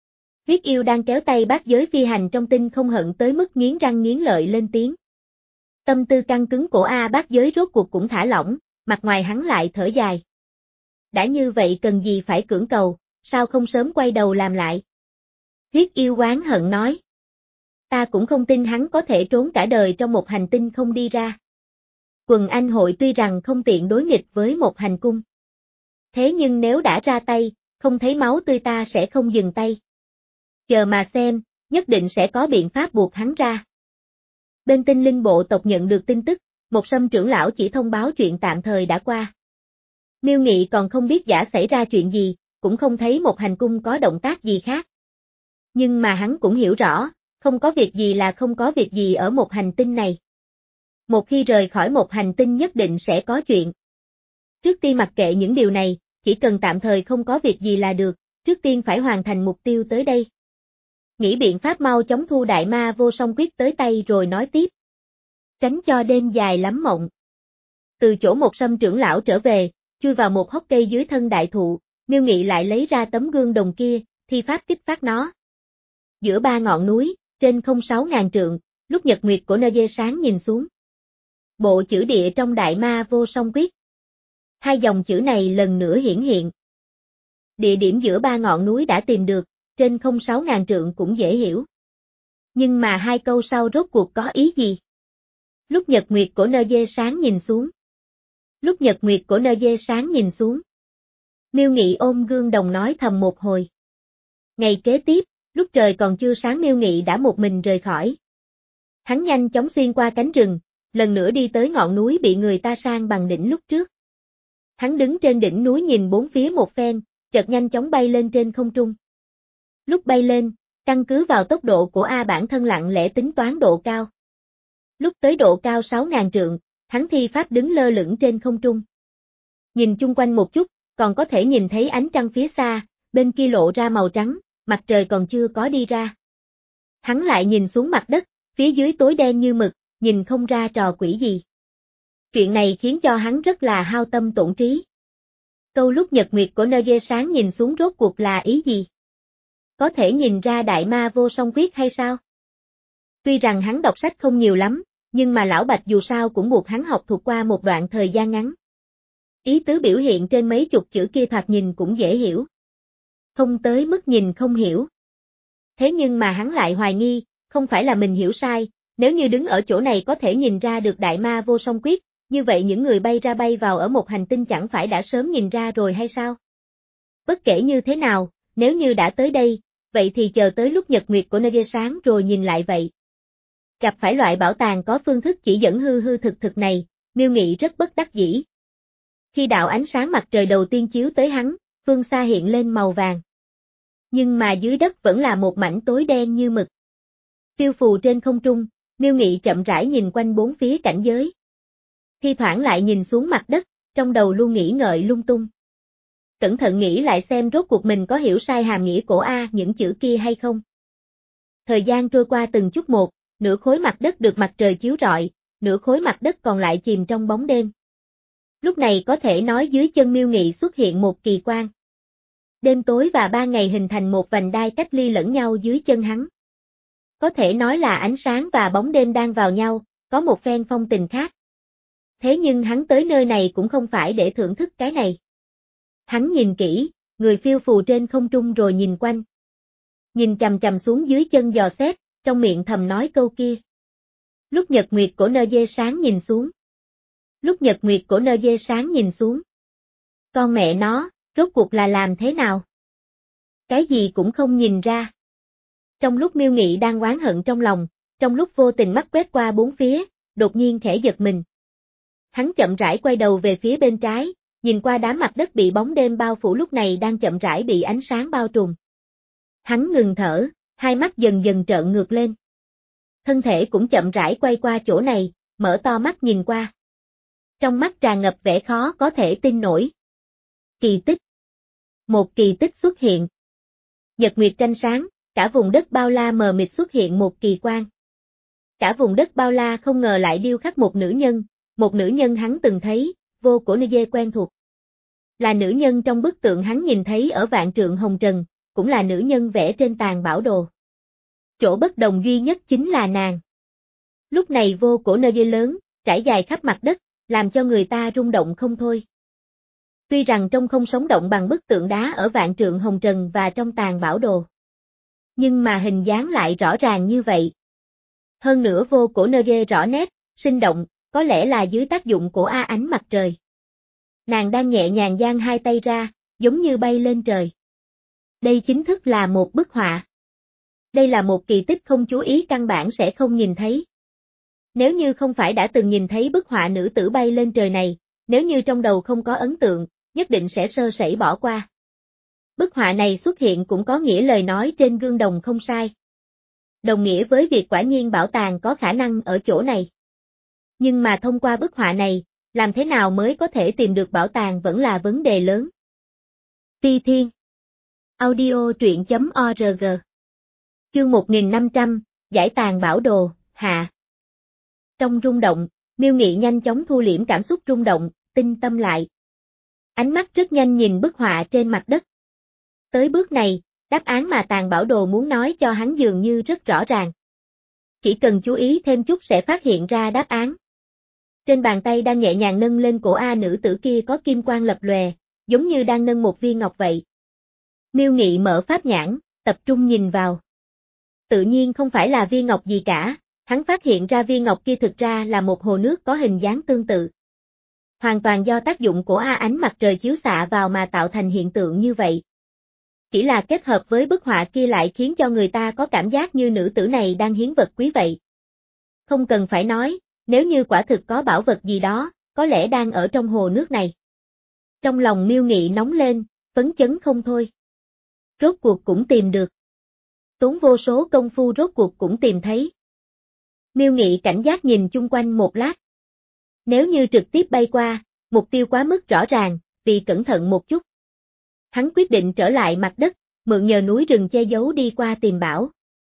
Huyết yêu đang kéo tay bát giới phi hành trong tinh không hận tới mức nghiến răng nghiến lợi lên tiếng. Tâm tư căng cứng của A bát giới rốt cuộc cũng thả lỏng, mặt ngoài hắn lại thở dài. Đã như vậy cần gì phải cưỡng cầu, sao không sớm quay đầu làm lại? Huyết yêu oán hận nói. Ta cũng không tin hắn có thể trốn cả đời trong một hành tinh không đi ra. Quần anh hội tuy rằng không tiện đối nghịch với một hành cung. Thế nhưng nếu đã ra tay, không thấy máu tươi ta sẽ không dừng tay. Chờ mà xem, nhất định sẽ có biện pháp buộc hắn ra. Bên tinh linh bộ tộc nhận được tin tức, một sâm trưởng lão chỉ thông báo chuyện tạm thời đã qua. Miêu Nghị còn không biết giả xảy ra chuyện gì, cũng không thấy một hành cung có động tác gì khác. Nhưng mà hắn cũng hiểu rõ, không có việc gì là không có việc gì ở một hành tinh này. Một khi rời khỏi một hành tinh nhất định sẽ có chuyện. Trước tiên mặc kệ những điều này, chỉ cần tạm thời không có việc gì là được, trước tiên phải hoàn thành mục tiêu tới đây. Nghĩ biện pháp mau chóng thu đại ma vô song quyết tới tay rồi nói tiếp. Tránh cho đêm dài lắm mộng. Từ chỗ một sâm trưởng lão trở về, chui vào một hốc cây dưới thân đại thụ, Miêu Nghị lại lấy ra tấm gương đồng kia, thi pháp kích phát nó. Giữa ba ngọn núi, trên không sáu ngàn trượng, lúc nhật nguyệt của nơi dê sáng nhìn xuống. Bộ chữ địa trong đại ma vô song quyết. Hai dòng chữ này lần nữa hiển hiện. Địa điểm giữa ba ngọn núi đã tìm được, trên không sáu ngàn trượng cũng dễ hiểu. Nhưng mà hai câu sau rốt cuộc có ý gì? Lúc nhật nguyệt của nơi dê sáng nhìn xuống. Lúc nhật nguyệt của nơi dê sáng nhìn xuống. Miêu Nghị ôm gương đồng nói thầm một hồi. Ngày kế tiếp, lúc trời còn chưa sáng Miêu Nghị đã một mình rời khỏi. Hắn nhanh chóng xuyên qua cánh rừng, lần nữa đi tới ngọn núi bị người ta san bằng đỉnh lúc trước. Hắn đứng trên đỉnh núi nhìn bốn phía một phen, chợt nhanh chóng bay lên trên không trung. Lúc bay lên, căn cứ vào tốc độ của A bản thân lặng lẽ tính toán độ cao. Lúc tới độ cao sáu ngàn trượng, hắn thi pháp đứng lơ lửng trên không trung. Nhìn chung quanh một chút, còn có thể nhìn thấy ánh trăng phía xa, bên kia lộ ra màu trắng, mặt trời còn chưa có đi ra. Hắn lại nhìn xuống mặt đất, phía dưới tối đen như mực, nhìn không ra trò quỷ gì. Chuyện này khiến cho hắn rất là hao tâm tổn trí. Câu lúc nhật nguyệt của nơi dê sáng nhìn xuống rốt cuộc là ý gì? Có thể nhìn ra đại ma vô song quyết hay sao? Tuy rằng hắn đọc sách không nhiều lắm, nhưng mà lão Bạch dù sao cũng buộc hắn học thuộc qua một đoạn thời gian ngắn. Ý tứ biểu hiện trên mấy chục chữ kia thoạt nhìn cũng dễ hiểu. Không tới mức nhìn không hiểu. Thế nhưng mà hắn lại hoài nghi, không phải là mình hiểu sai, nếu như đứng ở chỗ này có thể nhìn ra được đại ma vô song quyết, như vậy những người bay ra bay vào ở một hành tinh chẳng phải đã sớm nhìn ra rồi hay sao? Bất kể như thế nào, nếu như đã tới đây, vậy thì chờ tới lúc nhật nguyệt của nơi dê sáng rồi nhìn lại vậy. Gặp phải loại bảo tàng có phương thức chỉ dẫn hư hư thực thực này, Miêu Nghị rất bất đắc dĩ. Khi đạo ánh sáng mặt trời đầu tiên chiếu tới hắn, phương xa hiện lên màu vàng. Nhưng mà dưới đất vẫn là một mảnh tối đen như mực. Phiêu phù trên không trung, Miêu Nghị chậm rãi nhìn quanh bốn phía cảnh giới. Thi thoảng lại nhìn xuống mặt đất, trong đầu luôn nghĩ ngợi lung tung. Cẩn thận nghĩ lại xem rốt cuộc mình có hiểu sai hàm nghĩa của A những chữ kia hay không. Thời gian trôi qua từng chút một, nửa khối mặt đất được mặt trời chiếu rọi, nửa khối mặt đất còn lại chìm trong bóng đêm. Lúc này có thể nói dưới chân Miêu Nghị xuất hiện một kỳ quan. Đêm tối và ban ngày hình thành một vành đai cách ly lẫn nhau dưới chân hắn. Có thể nói là ánh sáng và bóng đêm đang vào nhau, có một phen phong tình khác. Thế nhưng hắn tới nơi này cũng không phải để thưởng thức cái này. Hắn nhìn kỹ, người phiêu phù trên không trung rồi nhìn quanh. Nhìn chằm chằm xuống dưới chân dò xét, trong miệng thầm nói câu kia. Lúc nhật nguyệt của nơi dê sáng nhìn xuống. Lúc nhật nguyệt của nơi dê sáng nhìn xuống. Con mẹ nó, rốt cuộc là làm thế nào? Cái gì cũng không nhìn ra. Trong lúc Miêu Nghị đang oán hận trong lòng, trong lúc vô tình mắt quét qua bốn phía, đột nhiên khẽ giật mình. Hắn chậm rãi quay đầu về phía bên trái, nhìn qua đám mặt đất bị bóng đêm bao phủ lúc này đang chậm rãi bị ánh sáng bao trùm. Hắn ngừng thở, hai mắt dần dần trợn ngược lên. Thân thể cũng chậm rãi quay qua chỗ này, mở to mắt nhìn qua. Trong mắt tràn ngập vẻ khó có thể tin nổi. Kỳ tích. Một kỳ tích xuất hiện. Nhật nguyệt tranh sáng, cả vùng đất bao la mờ mịt xuất hiện một kỳ quan. Cả vùng đất bao la không ngờ lại điêu khắc một nữ nhân, một nữ nhân hắn từng thấy, vô cổ nơi dê quen thuộc. Là nữ nhân trong bức tượng hắn nhìn thấy ở vạn trượng hồng trần, cũng là nữ nhân vẽ trên tàn bảo đồ. Chỗ bất đồng duy nhất chính là nàng. Lúc này vô cổ nơ dê lớn, trải dài khắp mặt đất, làm cho người ta rung động không thôi. Tuy rằng trông không sống động bằng bức tượng đá ở vạn trượng hồng trần và trong tàn bảo đồ. Nhưng mà hình dáng lại rõ ràng như vậy. Hơn nữa vô cổ nơ dê rõ nét, sinh động, có lẽ là dưới tác dụng của A ánh mặt trời. Nàng đang nhẹ nhàng dang hai tay ra, giống như bay lên trời. Đây chính thức là một bức họa. Đây là một kỳ tích không chú ý căn bản sẽ không nhìn thấy. Nếu như không phải đã từng nhìn thấy bức họa nữ tử bay lên trời này, nếu như trong đầu không có ấn tượng, nhất định sẽ sơ sẩy bỏ qua. Bức họa này xuất hiện cũng có nghĩa lời nói trên gương đồng không sai. Đồng nghĩa với việc quả nhiên bảo tàng có khả năng ở chỗ này. Nhưng mà thông qua bức họa này, làm thế nào mới có thể tìm được bảo tàng vẫn là vấn đề lớn. Ti Thiên Audio truyện chấm org Chương một nghìn năm trăm, Giải tàng bảo đồ, hạ. Trong rung động, Miêu Nghị nhanh chóng thu liễm cảm xúc rung động, tinh tâm lại. Ánh mắt rất nhanh nhìn bức họa trên mặt đất. Tới bước này, đáp án mà tàng bảo đồ muốn nói cho hắn dường như rất rõ ràng. Chỉ cần chú ý thêm chút sẽ phát hiện ra đáp án. Trên bàn tay đang nhẹ nhàng nâng lên cổ A nữ tử kia có kim quang lập lòe, giống như đang nâng một viên ngọc vậy. Miêu Nghị mở pháp nhãn, tập trung nhìn vào. Tự nhiên không phải là viên ngọc gì cả, hắn phát hiện ra viên ngọc kia thực ra là một hồ nước có hình dáng tương tự. Hoàn toàn do tác dụng của A ánh mặt trời chiếu xạ vào mà tạo thành hiện tượng như vậy. Chỉ là kết hợp với bức họa kia lại khiến cho người ta có cảm giác như nữ tử này đang hiến vật quý vậy. Không cần phải nói, nếu như quả thực có bảo vật gì đó, có lẽ đang ở trong hồ nước này. Trong lòng Miêu Nghị nóng lên, phấn chấn không thôi. Rốt cuộc cũng tìm được. Tốn vô số công phu rốt cuộc cũng tìm thấy. Miêu Nghị cảnh giác nhìn chung quanh một lát. Nếu như trực tiếp bay qua, mục tiêu quá mức rõ ràng, vì cẩn thận một chút. Hắn quyết định trở lại mặt đất, mượn nhờ núi rừng che giấu đi qua tìm bảo.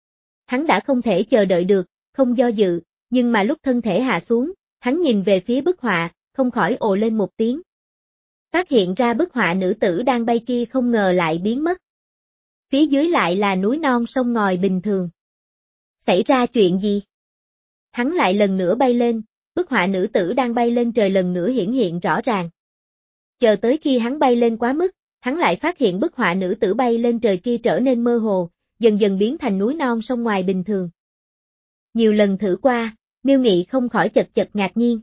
Hắn đã không thể chờ đợi được, không do dự, nhưng mà lúc thân thể hạ xuống, hắn nhìn về phía bức họa, không khỏi ồ lên một tiếng. Phát hiện ra bức họa nữ tử đang bay kia không ngờ lại biến mất. Phía dưới lại là núi non sông ngòi bình thường. Xảy ra chuyện gì? Hắn lại lần nữa bay lên, bức họa nữ tử đang bay lên trời lần nữa hiển hiện rõ ràng. Chờ tới khi hắn bay lên quá mức, hắn lại phát hiện bức họa nữ tử bay lên trời kia trở nên mơ hồ, dần dần biến thành núi non sông ngoài bình thường. Nhiều lần thử qua, Miêu Nghị không khỏi chật chật ngạc nhiên.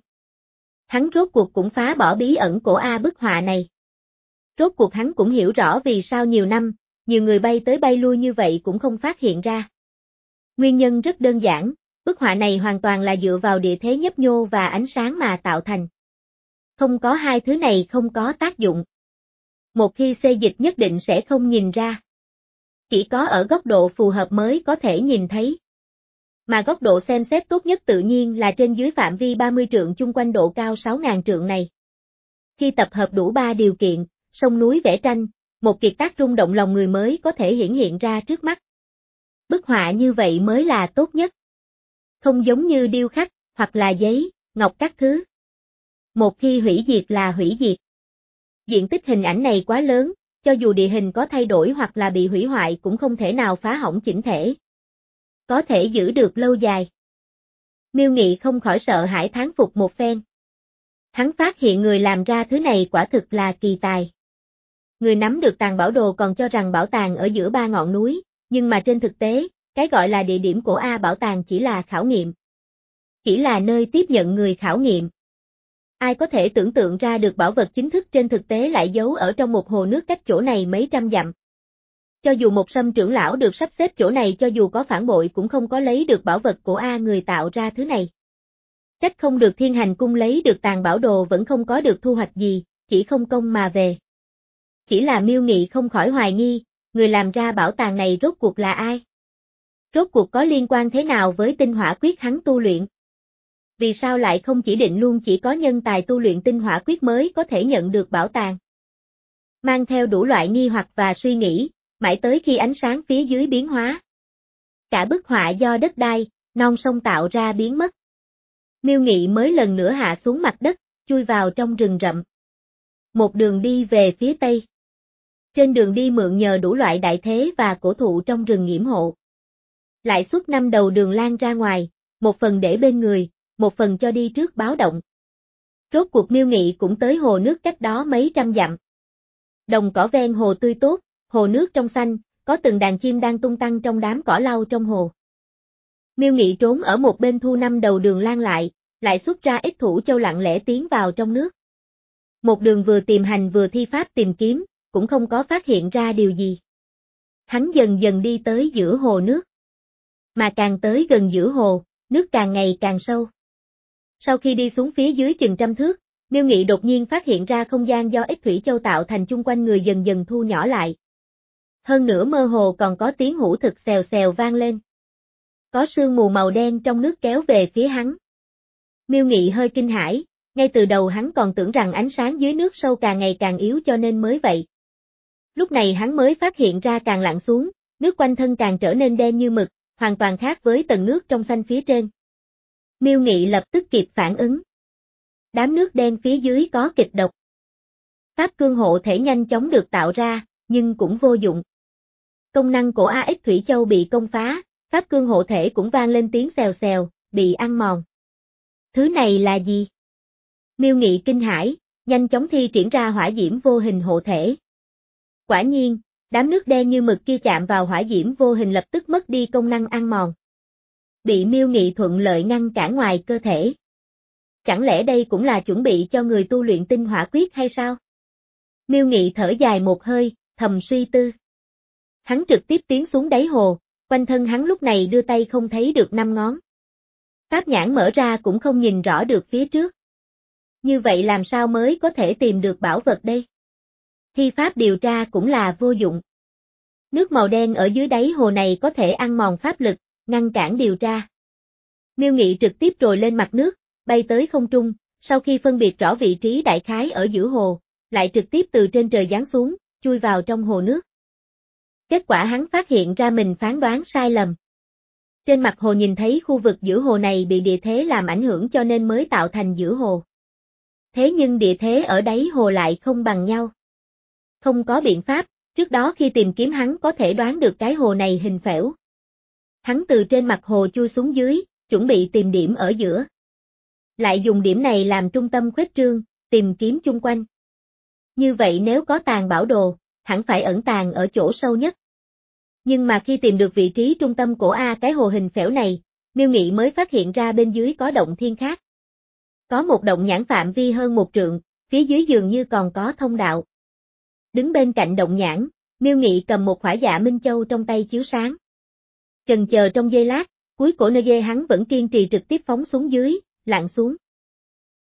Hắn rốt cuộc cũng phá bỏ bí ẩn của A bức họa này. Rốt cuộc hắn cũng hiểu rõ vì sao nhiều năm, nhiều người bay tới bay lui như vậy cũng không phát hiện ra. Nguyên nhân rất đơn giản, bức họa này hoàn toàn là dựa vào địa thế nhấp nhô và ánh sáng mà tạo thành. Không có hai thứ này không có tác dụng. Một khi xê dịch nhất định sẽ không nhìn ra. Chỉ có ở góc độ phù hợp mới có thể nhìn thấy. Mà góc độ xem xét tốt nhất tự nhiên là trên dưới phạm vi ba mươi trượng chung quanh độ cao sáu nghìn trượng này. Khi tập hợp đủ ba điều kiện, sông núi vẽ tranh, một kiệt tác rung động lòng người mới có thể hiển hiện ra trước mắt. Bức họa như vậy mới là tốt nhất. Không giống như điêu khắc, hoặc là giấy, ngọc các thứ. Một khi hủy diệt là hủy diệt. Diện tích hình ảnh này quá lớn, cho dù địa hình có thay đổi hoặc là bị hủy hoại cũng không thể nào phá hỏng chỉnh thể. Có thể giữ được lâu dài. Miêu Nghị không khỏi sợ hãi thán phục một phen. Hắn phát hiện người làm ra thứ này quả thực là kỳ tài. Người nắm được tàng bảo đồ còn cho rằng bảo tàng ở giữa ba ngọn núi, nhưng mà trên thực tế, cái gọi là địa điểm của A bảo tàng chỉ là khảo nghiệm. Chỉ là nơi tiếp nhận người khảo nghiệm. Ai có thể tưởng tượng ra được bảo vật chính thức trên thực tế lại giấu ở trong một hồ nước cách chỗ này mấy trăm dặm. Cho dù một Sâm trưởng lão được sắp xếp chỗ này cho dù có phản bội cũng không có lấy được bảo vật của A người tạo ra thứ này. Trách không được Thiên Hành Cung lấy được tàng bảo đồ vẫn không có được thu hoạch gì, chỉ không công mà về. Chỉ là Miêu Nghị không khỏi hoài nghi, người làm ra bảo tàng này rốt cuộc là ai? Rốt cuộc có liên quan thế nào với tinh hỏa quyết hắn tu luyện? Vì sao lại không chỉ định luôn chỉ có nhân tài tu luyện tinh hỏa quyết mới có thể nhận được bảo tàng? Mang theo đủ loại nghi hoặc và suy nghĩ, mãi tới khi ánh sáng phía dưới biến hóa. Cả bức họa do đất đai, non sông tạo ra biến mất. Miêu Nghị mới lần nữa hạ xuống mặt đất, chui vào trong rừng rậm. Một đường đi về phía tây. Trên đường đi mượn nhờ đủ loại đại thế và cổ thụ trong rừng yểm hộ. Lại xuất năm đầu đường lan ra ngoài, một phần để bên người, một phần cho đi trước báo động. Rốt cuộc Miêu Nghị cũng tới hồ nước cách đó mấy trăm dặm. Đồng cỏ ven hồ tươi tốt, hồ nước trong xanh, có từng đàn chim đang tung tăng trong đám cỏ lau trong hồ. Miêu Nghị trốn ở một bên thu năm đầu đường lan lại, lại xuất ra ít thủ châu lặng lẽ tiến vào trong nước. Một đường vừa tìm hành vừa thi pháp tìm kiếm, cũng không có phát hiện ra điều gì. Hắn dần dần đi tới giữa hồ nước. Mà càng tới gần giữa hồ, nước càng ngày càng sâu. Sau khi đi xuống phía dưới chừng trăm thước, Miêu Nghị đột nhiên phát hiện ra không gian do ít thủy châu tạo thành chung quanh người dần dần thu nhỏ lại. Hơn nữa mơ hồ còn có tiếng hủ thực xèo xèo vang lên. Có sương mù màu đen trong nước kéo về phía hắn. Miêu Nghị hơi kinh hãi, ngay từ đầu hắn còn tưởng rằng ánh sáng dưới nước sâu càng ngày càng yếu cho nên mới vậy. Lúc này hắn mới phát hiện ra càng lặn xuống, nước quanh thân càng trở nên đen như mực, hoàn toàn khác với tầng nước trong xanh phía trên. Miêu Nghị lập tức kịp phản ứng. Đám nước đen phía dưới có kịch độc. Pháp cương hộ thể nhanh chóng được tạo ra, nhưng cũng vô dụng. Công năng của a ích Thủy Châu bị công phá, pháp cương hộ thể cũng vang lên tiếng xèo xèo, bị ăn mòn. Thứ này là gì? Miêu Nghị kinh hãi, nhanh chóng thi triển ra hỏa diễm vô hình hộ thể. Quả nhiên, đám nước đen như mực kia chạm vào hỏa diễm vô hình lập tức mất đi công năng ăn mòn. Bị Miêu Nghị thuận lợi ngăn cản ngoài cơ thể. Chẳng lẽ đây cũng là chuẩn bị cho người tu luyện tinh hỏa quyết hay sao? Miêu Nghị thở dài một hơi, thầm suy tư. Hắn trực tiếp tiến xuống đáy hồ, quanh thân hắn lúc này đưa tay không thấy được năm ngón. Pháp nhãn mở ra cũng không nhìn rõ được phía trước. Như vậy làm sao mới có thể tìm được bảo vật đây? Thi pháp điều tra cũng là vô dụng. Nước màu đen ở dưới đáy hồ này có thể ăn mòn pháp lực, ngăn cản điều tra. Miêu Nghị trực tiếp rồi lên mặt nước, bay tới không trung, sau khi phân biệt rõ vị trí đại khái ở giữa hồ, lại trực tiếp từ trên trời giáng xuống, chui vào trong hồ nước. Kết quả hắn phát hiện ra mình phán đoán sai lầm. Trên mặt hồ nhìn thấy khu vực giữa hồ này bị địa thế làm ảnh hưởng cho nên mới tạo thành giữa hồ. Thế nhưng địa thế ở đáy hồ lại không bằng nhau. Không có biện pháp, trước đó khi tìm kiếm hắn có thể đoán được cái hồ này hình phễu. Hắn từ trên mặt hồ chui xuống dưới, chuẩn bị tìm điểm ở giữa. Lại dùng điểm này làm trung tâm khuếch trương, tìm kiếm chung quanh. Như vậy nếu có tàng bảo đồ, hẳn phải ẩn tàng ở chỗ sâu nhất. Nhưng mà khi tìm được vị trí trung tâm của A cái hồ hình phễu này, Miêu Nghị mới phát hiện ra bên dưới có động thiên khác. Có một động nhãn phạm vi hơn một trượng, phía dưới dường như còn có thông đạo. Đứng bên cạnh động nhãn, Miêu Nghị cầm một khỏa dạ minh châu trong tay chiếu sáng. Chần chờ trong giây lát, cuối cổ nơi dê hắn vẫn kiên trì trực tiếp phóng xuống dưới, lặn xuống.